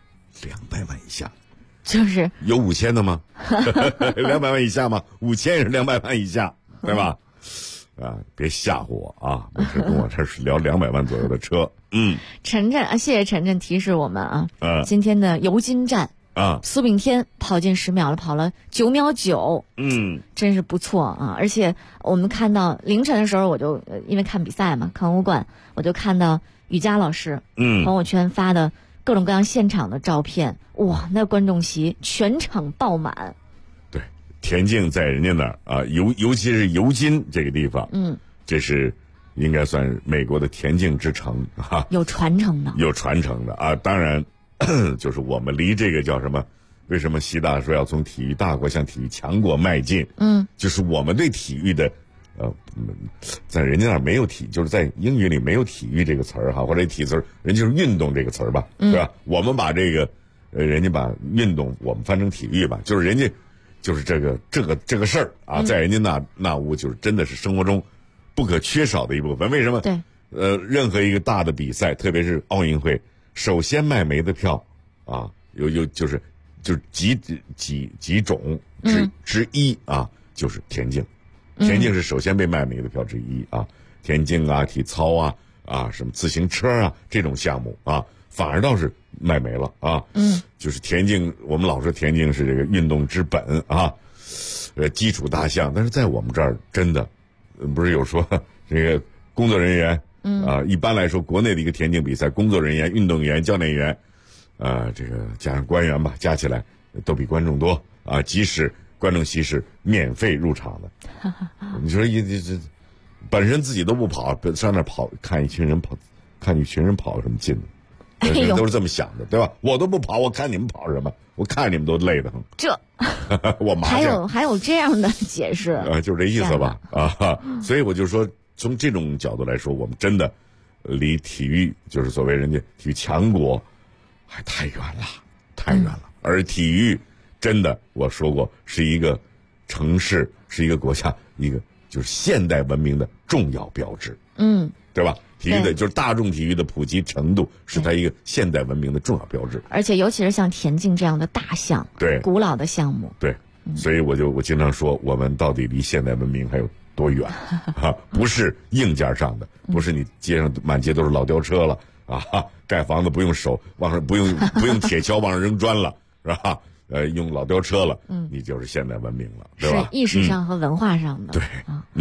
？200万以下， 就是有5000的吗？200万以下吗？5000也是200万以下，对吧？别吓唬我我是跟我这是聊200万左右的车。 陈震谢谢陈震提示我们今天的尤金站苏炳添跑进10秒了，跑了9秒9，真是不错而且我们看到凌晨的时候，我就因为看比赛嘛，看欧冠，我就看到雨佳老师朋友圈发的各种各样现场的照片，哇，那观众席全场爆满。 对，田径在人家那儿尤其是尤金这个地方，这是应该算是美国的田径之城有传承的当然就是我们离这个叫什么？为什么习大说要从体育大国向体育强国迈进？就是我们对体育的，在人家那儿没有就是在英语里没有体育这个词儿或者体词儿，人家就是运动这个词儿吧，对吧？我们把这个，人家把运动我们翻成体育吧，就是人家就是这个事儿在人家那屋就是真的是生活中不可缺少的一部分。为什么？ 对， 任何一个大的比赛，特别是奥运会。首先卖没的票就是几种之一就是田径，田径是首先被卖没的票之一田径体操什么自行车这种项目反而倒是卖没了就是田径，我们老说田径是这个运动之本基础大项，但是在我们这儿真的不是有说这个工作人员。一般来说，国内的一个田径比赛，工作人员、运动员、教练员，这个加上官员吧，加起来都比观众多即使观众席是免费入场的，你说这本身自己都不跑，上那跑看一群人跑有什么劲呢？人都是这么想的，对吧？我都不跑，我看你们跑什么？我看你们都累得很。我麻将还有这样的解释就是这意思吧所以我就说。从这种角度来说，我们真的离体育就是所谓人家体育强国还太远了。而体育真的我说过是一个城市，是一个国家一个就是现代文明的重要标志，对吧？体育的就是大众体育的普及程度是它一个现代文明的重要标志。 而且尤其是像田径这样的大项， 对， 古老的项目， 对，所以我经常说，我们到底离现代文明还有多远不是硬件上的，不是你街上满街都是老吊车了盖房子不用手往上不用铁锹往上扔砖了，是吧？用老吊车了，你就是现代文明了，对吧？ 是意识上和文化上的。 对，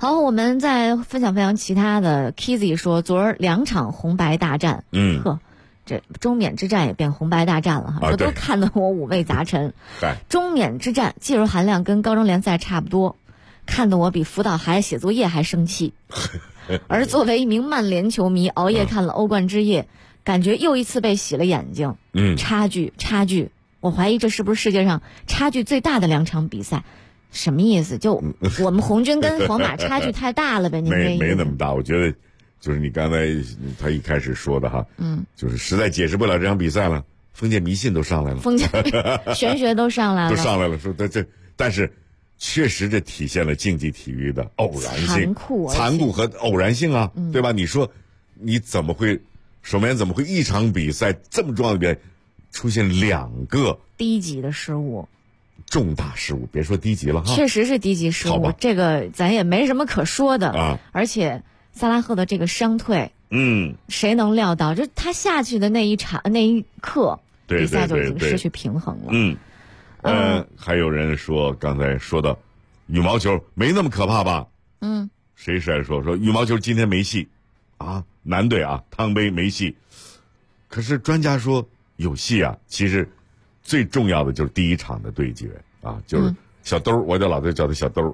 好，我们再分享其他的。Kizzy 说，昨儿2场红白大战，这中缅之战也变红白大战了哈，这都看得我五味杂陈。中缅之战技术含量跟高中联赛差不多，看得我比辅导孩子写作业还生气。而作为一名曼联球迷，熬夜看了欧冠之夜，感觉又一次被洗了眼睛。差距，我怀疑这是不是世界上差距最大的2场比赛？什么意思？就我们红军跟皇马差距太大了呗？您没那么大，我觉得就是你刚才他一开始说的哈，就是实在解释不了这场比赛了，封建迷信都上来了， 封建玄学都上来了， 说但是确实这体现了竞技体育的偶然性、残酷和偶然性啊，对吧？你说你怎么会一场比赛这么重要的比赛出现2个低级的失误？ 重大失误，别说低级了哈， 确实是低级失误，这个咱也没什么可说的啊。 而且萨拉赫的这个伤退，谁能料到？就他下去的那一刻，比赛就已经失去平衡了。 还有人说，刚才说到羽毛球没那么可怕吧？谁还说羽毛球今天没戏啊？男队啊，汤杯没戏。可是专家说有戏啊，其实。最重要的就是第1场的对决啊，就是小兜，我就老在叫他小兜，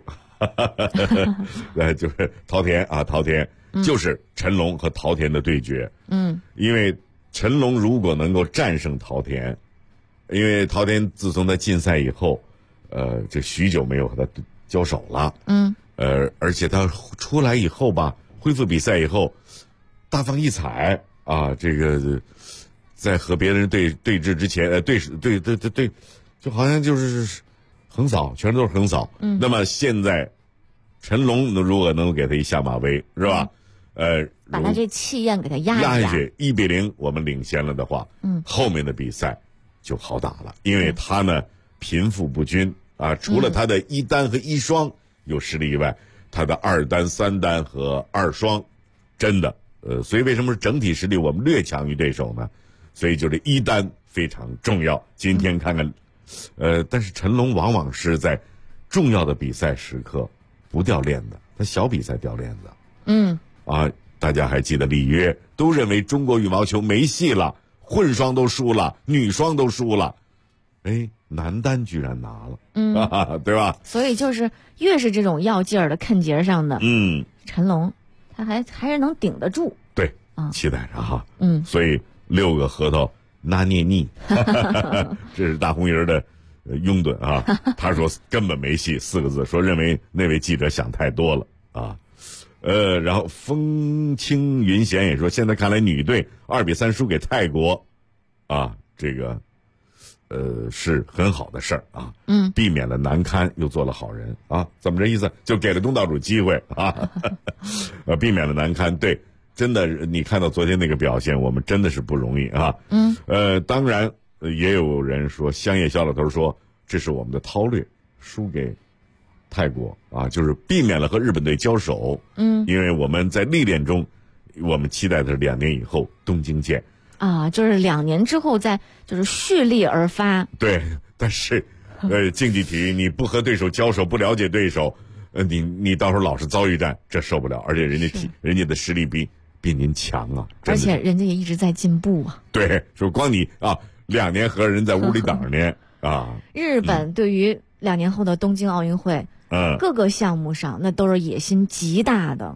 就是陶田啊，就是陈龙和陶田的对决。因为陈龙如果能够战胜陶田，因为陶田自从他禁赛以后，这许久没有和他交手了。而且他出来以后吧，恢复比赛以后，大放异彩啊，这个。在和别人对峙之前，对，就好像就是横扫，全都是横扫。那么现在，陈龙如果能给他一下马威，是吧？ 把他这气焰给他压下去，1-0我们领先了的话，后面的比赛就好打了，因为他呢贫富不均啊，除了他的1单和1双有实力以外，他的2单、3单和2双，真的，所以为什么整体实力我们略强于对手呢？所以就这1单非常重要。今天看看，但是陈龙往往是在重要的比赛时刻不掉链子，他小比赛掉链子。大家还记得里约都认为中国羽毛球没戏了，混双都输了，女双都输了，男单居然拿了，对吧？ 所以就是越是这种要劲儿的看节上的，陈龙他还是能顶得住。 对，期待着哈。所以。6个核桃拿捏腻，这是大红人的拥趸啊。他说根本没戏4个字，说认为那位记者想太多了啊。然后风轻云闲也说，现在看来女队2-3输给泰国，啊，这个是很好的事儿啊。避免了难堪，又做了好人啊。怎么这意思？就给了东道主机会啊，避免了难堪，对。真的，你看到昨天那个表现，我们真的是不容易啊。当然也有人说，香叶小老头说这是我们的韬略，输给泰国啊，就是避免了和日本队交手。因为我们在历练中，我们期待的是2年以后东京见啊，就是2年之后再就是蓄力而发。 对，但是竞技体育你不和对手交手，不了解对手，你到时候老是遭遇战，这受不了。而且人家的实力比您强啊， 而且人家也一直在进步啊。 对，说光你啊，2年和人在屋里等着呢啊。 日本对于2年后的东京奥运会，各个项目上那都是野心极大的。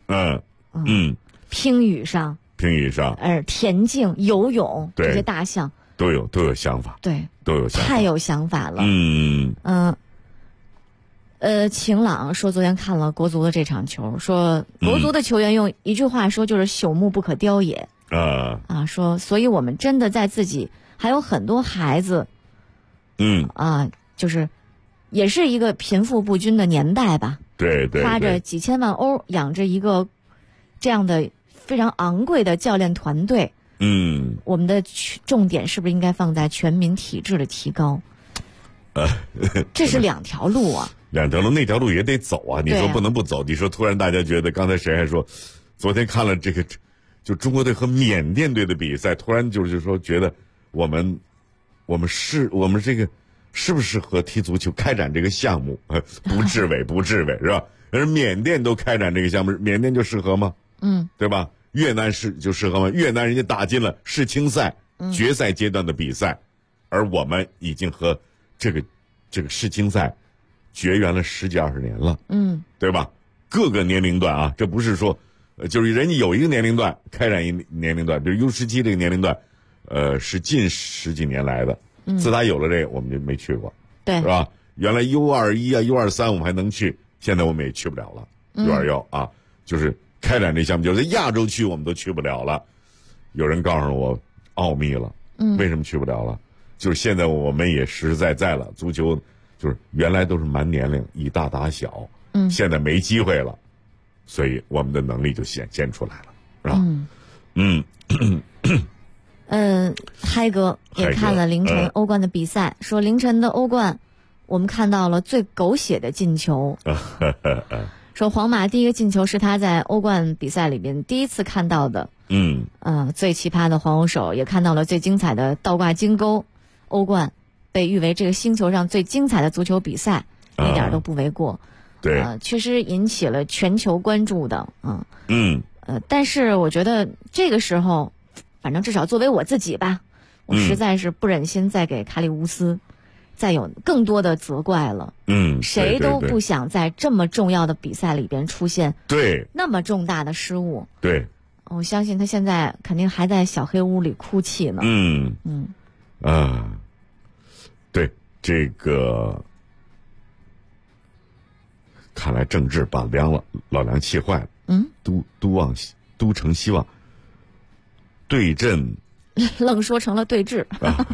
乒羽上，田径、游泳这些大项都有想法， 对， 都有想法， 太有想法了。晴朗说昨天看了国足的这场球，说国足的球员用一句话说就是朽木不可雕也。说所以我们真的在自己还有很多孩子，就是也是一个贫富不均的年代吧。 对， 花着几千万欧养着一个这样的非常昂贵的教练团队。我们的重点是不是应该放在全民体质的提高？这是2条路啊。 2条路，那条路也得走啊！你说不能不走？你说突然大家觉得，刚才谁还说，昨天看了这个，就中国队和缅甸队的比赛，突然就是说觉得我们这个适不适合踢足球开展这个项目？不至于是吧？而缅甸都开展这个项目，缅甸就适合吗？对吧？越南就适合吗？越南人家打进了世青赛决赛阶段的比赛，而我们已经和这个世青赛绝缘了10几20年了，对吧？各个年龄段啊，这不是说，就是人家有一个年龄段开展一年龄段，就是 U17这个年龄段，是近10几年来的。自打有了这个，我们就没去过， 对， 是吧？原来 U21啊、U23我们还能去，现在我们也去不了了。U21啊，就是开展这项目，就是在亚洲区我们都去不了了。有人告诉我奥秘了，为什么去不了了？就是现在我们也实实在在了，足球就是原来都是蛮年龄以大打小，现在没机会了，所以我们的能力就显现出来了，是吧？ 嗨哥也看了凌晨欧冠的比赛，说凌晨的欧冠我们看到了最狗血的进球。说皇马第一个进球是他在欧冠比赛里边第一次看到的，最奇葩的黄油手，也看到了最精彩的倒挂金钩。欧冠被誉为这个星球上最精彩的足球比赛，一点都不为过。 对， 确实引起了全球关注的。但是我觉得这个时候，反正至少作为我自己吧，我实在是不忍心再给卡里乌斯再有更多的责怪了。谁都不想在这么重要的比赛里边出现那么重大的失误。 对， 我相信他现在肯定还在小黑屋里哭泣呢。 对，这个看来郑智把老梁气坏了。都成希望对阵愣说成了对峙。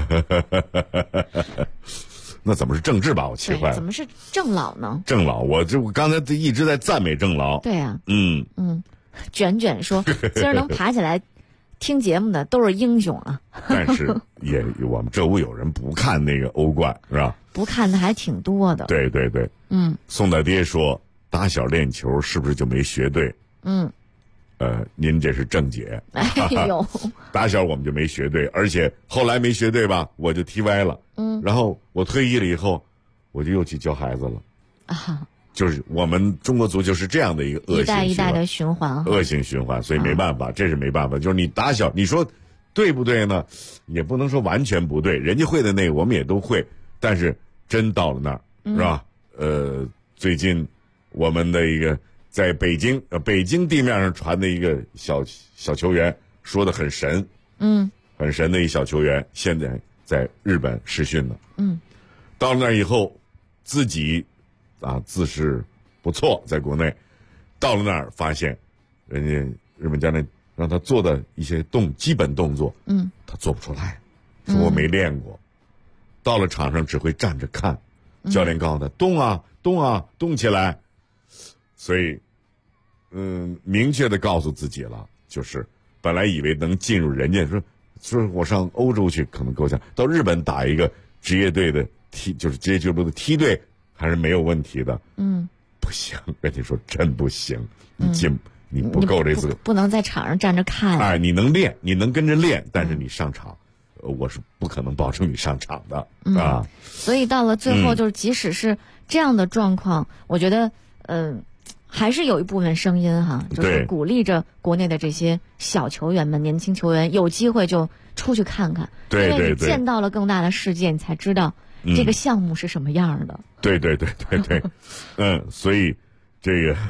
那怎么是郑智把我气坏了？ 怎么是郑老呢？ 郑老，我刚才一直在赞美郑老。 对啊，卷卷说，今儿能爬起来听节目的都是英雄啊。 但是我们这屋有人不看那个欧冠，是吧？ 不看的还挺多的。 对。宋大爹说，打小练球是不是就没学对？您这是正解。 哎呦， 打小我们就没学对，而且后来没学对吧，我就踢歪了。然后我退役了以后，我就又去教孩子了。就是我们中国足球是这样的一个恶性循环， 一代的循环， 恶性循环，所以没办法，这是没办法。就是你打小，你说对不对呢？也不能说完全不对，人家会的那个我们也都会，但是真到了那儿，是吧？最近我们的一个在北京地面上传的一个小球员说的很神，很神的一小球员，现在在日本试训呢。到了那儿以后，自己自视不错，在国内，到了那儿发现，人家日本教练让他做的一些基本动作，他做不出来，说我没练过。到了场上只会站着看，教练告诉他动啊动啊动起来。所以，明确的告诉自己了，就是本来以为能进入人家说我上欧洲去可能够呛，到日本打一个职业队的就是职业俱乐部的梯队还是没有问题的。不行，人家说真不行，你不够这资格， 不能在场上站着看。 你能练，你能跟着练，但是你上场，我是不可能保证你上场的啊。 所以到了最后，就是即使是这样的状况，我觉得还是有一部分声音就是鼓励着国内的这些小球员们、年轻球员有机会就出去看看，因为你见到了更大的世界，你才知道这个项目是什么样的。 对，所以这个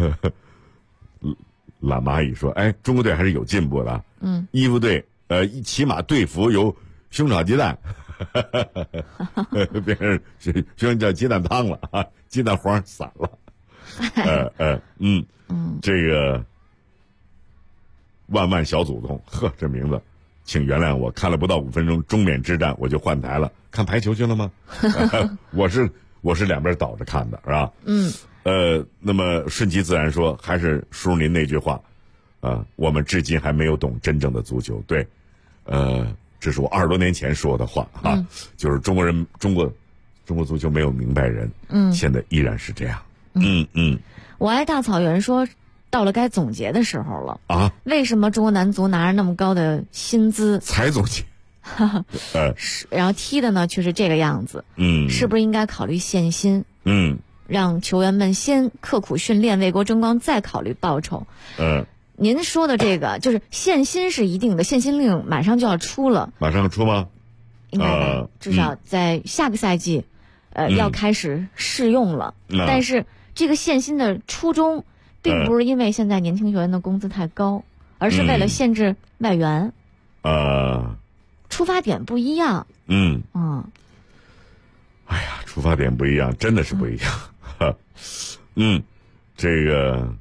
懒蚂蚁说，中国队还是有进步的。义乌队起码队服有胸炒鸡蛋，变成说叫鸡蛋汤了啊，鸡蛋黄散了。这个万小祖宗，这名字，请原谅我，看了不到5分钟中缅之战我就换台了，看排球去了吗？我是两边倒着看的，是吧？那么顺其自然说，还是叔您那句话，我们至今还没有懂真正的足球。对，这是我20多年前说的话啊，就是中国足球没有明白人，现在依然是这样。 我爱大草原说，到了该总结的时候了啊！为什么中国男足拿着那么高的薪资才总结？ 然后踢的呢却是这个样子。是不是应该考虑限薪？让球员们先刻苦训练，为国争光，再考虑报酬。您说的这个就是限薪是一定的，限薪令马上就要出了。 马上出吗？ 应该至少在下个赛季，要开始适用了。但是这个限薪的初衷，并不是因为现在年轻球员的工资太高，而是为了限制外援。出发点不一样。 哎呀，出发点不一样，真的是不一样。这个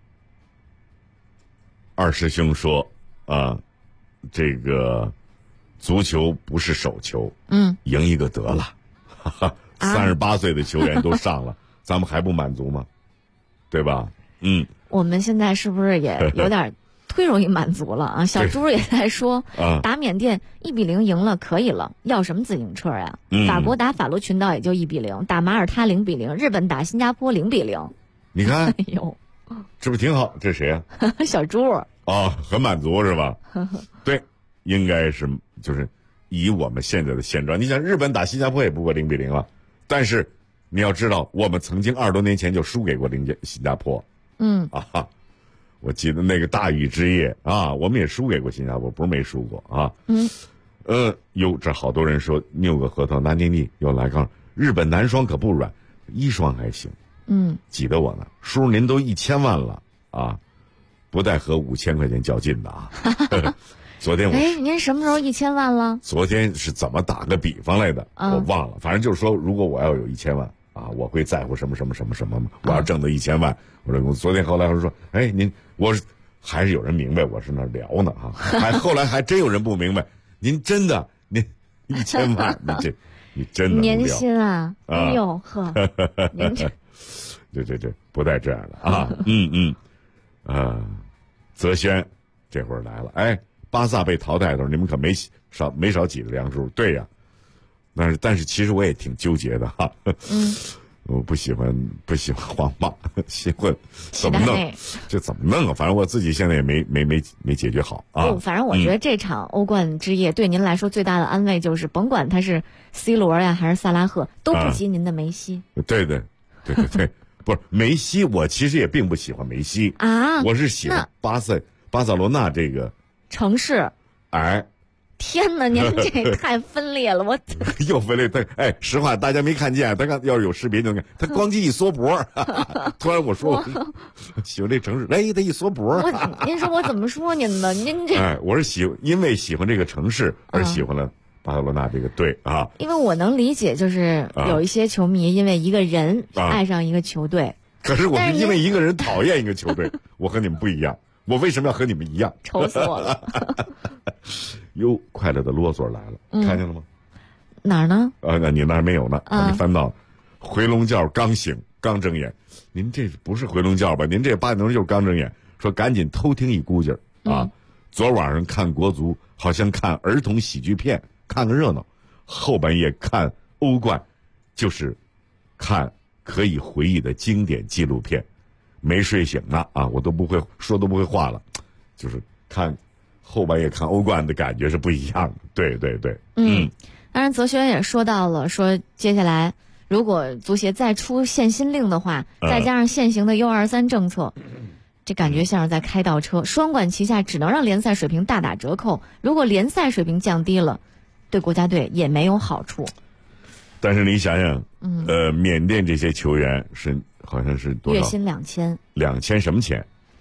二师兄说这个足球不是手球，赢一个得了。38岁的球员都上了，咱们还不满足吗？对吧？ 我们现在是不是也有点忒容易满足了啊？小朱也在说，打缅甸1-0赢了可以了，要什么自行车呀？法国打法罗群岛也就1-0，打马耳他0-0，日本打新加坡0-0。 你看， 哎呦， 这不挺好？这谁啊？ 小朱很满足是吧？对，应该是就是以我们现在的现状，你想日本打新加坡也不过0-0了，但是你要知道，我们曾经20多年前就输给过新加坡。我记得那个大禹之夜我们也输给过新加坡，不是没输过啊。这好多人说拗个核桃难定力，又来杠，日本男双可不软，1双还行。记得我呢，叔您都1000万了啊，不带和5000块钱较劲的啊。昨天您什么时候1000万了？ 昨天是怎么打个比方来的？我忘了，反正就是说，如果我要有1000万我会在乎什么什么什么什么吗？我要挣到1000万，我昨天后来我说，我还是有人明白我是那聊呢后来还真有人不明白，您真的您1000万，你真的年薪啊？哎呦呵，您这不带这样的泽轩这会儿来了，巴萨被淘汰的时候，你们可没少挤着梁叔。对呀，但是其实我也挺纠结的我不喜欢皇马，喜欢怎么弄？这怎么弄啊？反正我自己现在也没解决好反正我觉得这场欧冠之夜对您来说最大的安慰就是，甭管他是 C 罗呀还是萨拉赫，都不及您的梅西。 对，不是梅西，我其实也并不喜欢梅西我是喜欢巴塞罗那这个城市。天哪，您这太分裂了！我又分裂，实话大家没看见，他要是有视频就看，他光机一缩脖，突然我说我喜欢这城市，他一缩脖。 您说我怎么说您呢？您这我是因为喜欢这个城市而喜欢了巴塞罗那这个队因为我能理解，就是有一些球迷因为一个人爱上一个球队， 可是我是因为一个人讨厌一个球队，我和你们不一样。我为什么要和你们一样？ 愁死我了！ 哟，快乐的啰嗦来了，看见了吗？ 哪儿呢？ 你那儿没有呢。你翻到回笼觉刚醒刚睁眼，您这不是回笼觉吧？您这8点钟就是刚睁眼，说赶紧偷听一估计昨晚上看国足，好像看儿童喜剧片，看个热闹；后半夜看欧冠，就是看可以回忆的经典纪录片。没睡醒呢我都不会话了，就是看后半夜看欧冠的感觉是不一样的。对。 当然泽轩也说到了，说接下来如果足协再出限薪令的话，再加上现行的U23政策，这感觉像是在开倒车，双管齐下只能让联赛水平大打折扣。如果联赛水平降低了，对国家队也没有好处。 但是你想想缅甸这些球员好像是多少？ 月薪2000 什么钱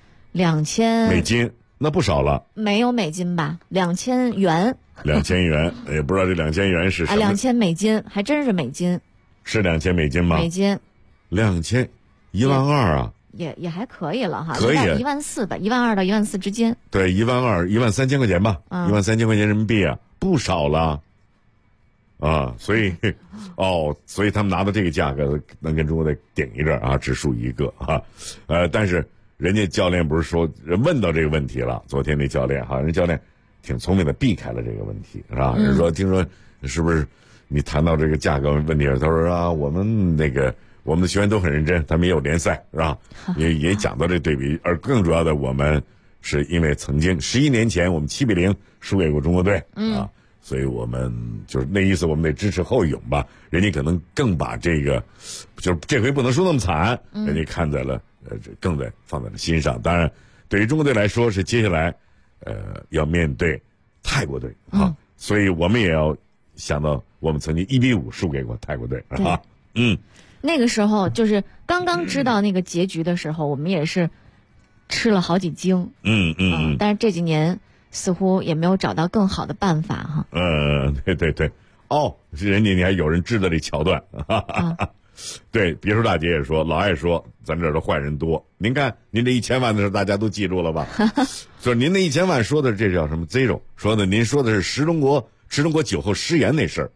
？2000 美金，那不少了。 没有美金吧？2000元。 2000元，也不知道这2000元是什么。 2000美金，还真是美金。 是2000美金吗？ 美金。 2000，12000啊。 也还可以了哈， 可以 14000吧，12000到14000之间。 对，12000，13000块钱吧，13000块钱人民币不少了。所以他们拿到这个价格能跟中国队顶一阵只输一个但是人家教练不是说问到这个问题了，昨天那教练人教练挺聪明的，避开了这个问题是吧？人说听说是不是你谈到这个价格问题，他说我们的学员都很认真，他们也有联赛是吧？也讲到这对比，而更主要的我们是因为曾经11年前我们7-0输给过中国队所以我们就是那意思，我们得支持后勇吧。人家可能更把这个，就是这回不能说那么惨，人家看在了更放在了心上。当然，对于中国队来说是接下来要面对泰国队啊，所以我们也要想到我们曾经1-5输给过泰国队啊。 那个时候就是刚刚知道那个结局的时候，我们也是吃了好几惊。但是这几年似乎也没有找到更好的办法哈。 对，人家你还有人知道这桥段，对，别说大姐也说，老爱说咱这儿的坏人多。您看您这1000万的事大家都记住了吧？所以您那1000万说的这叫什么 zero？ 说的您说的是吃中国酒后失言那事儿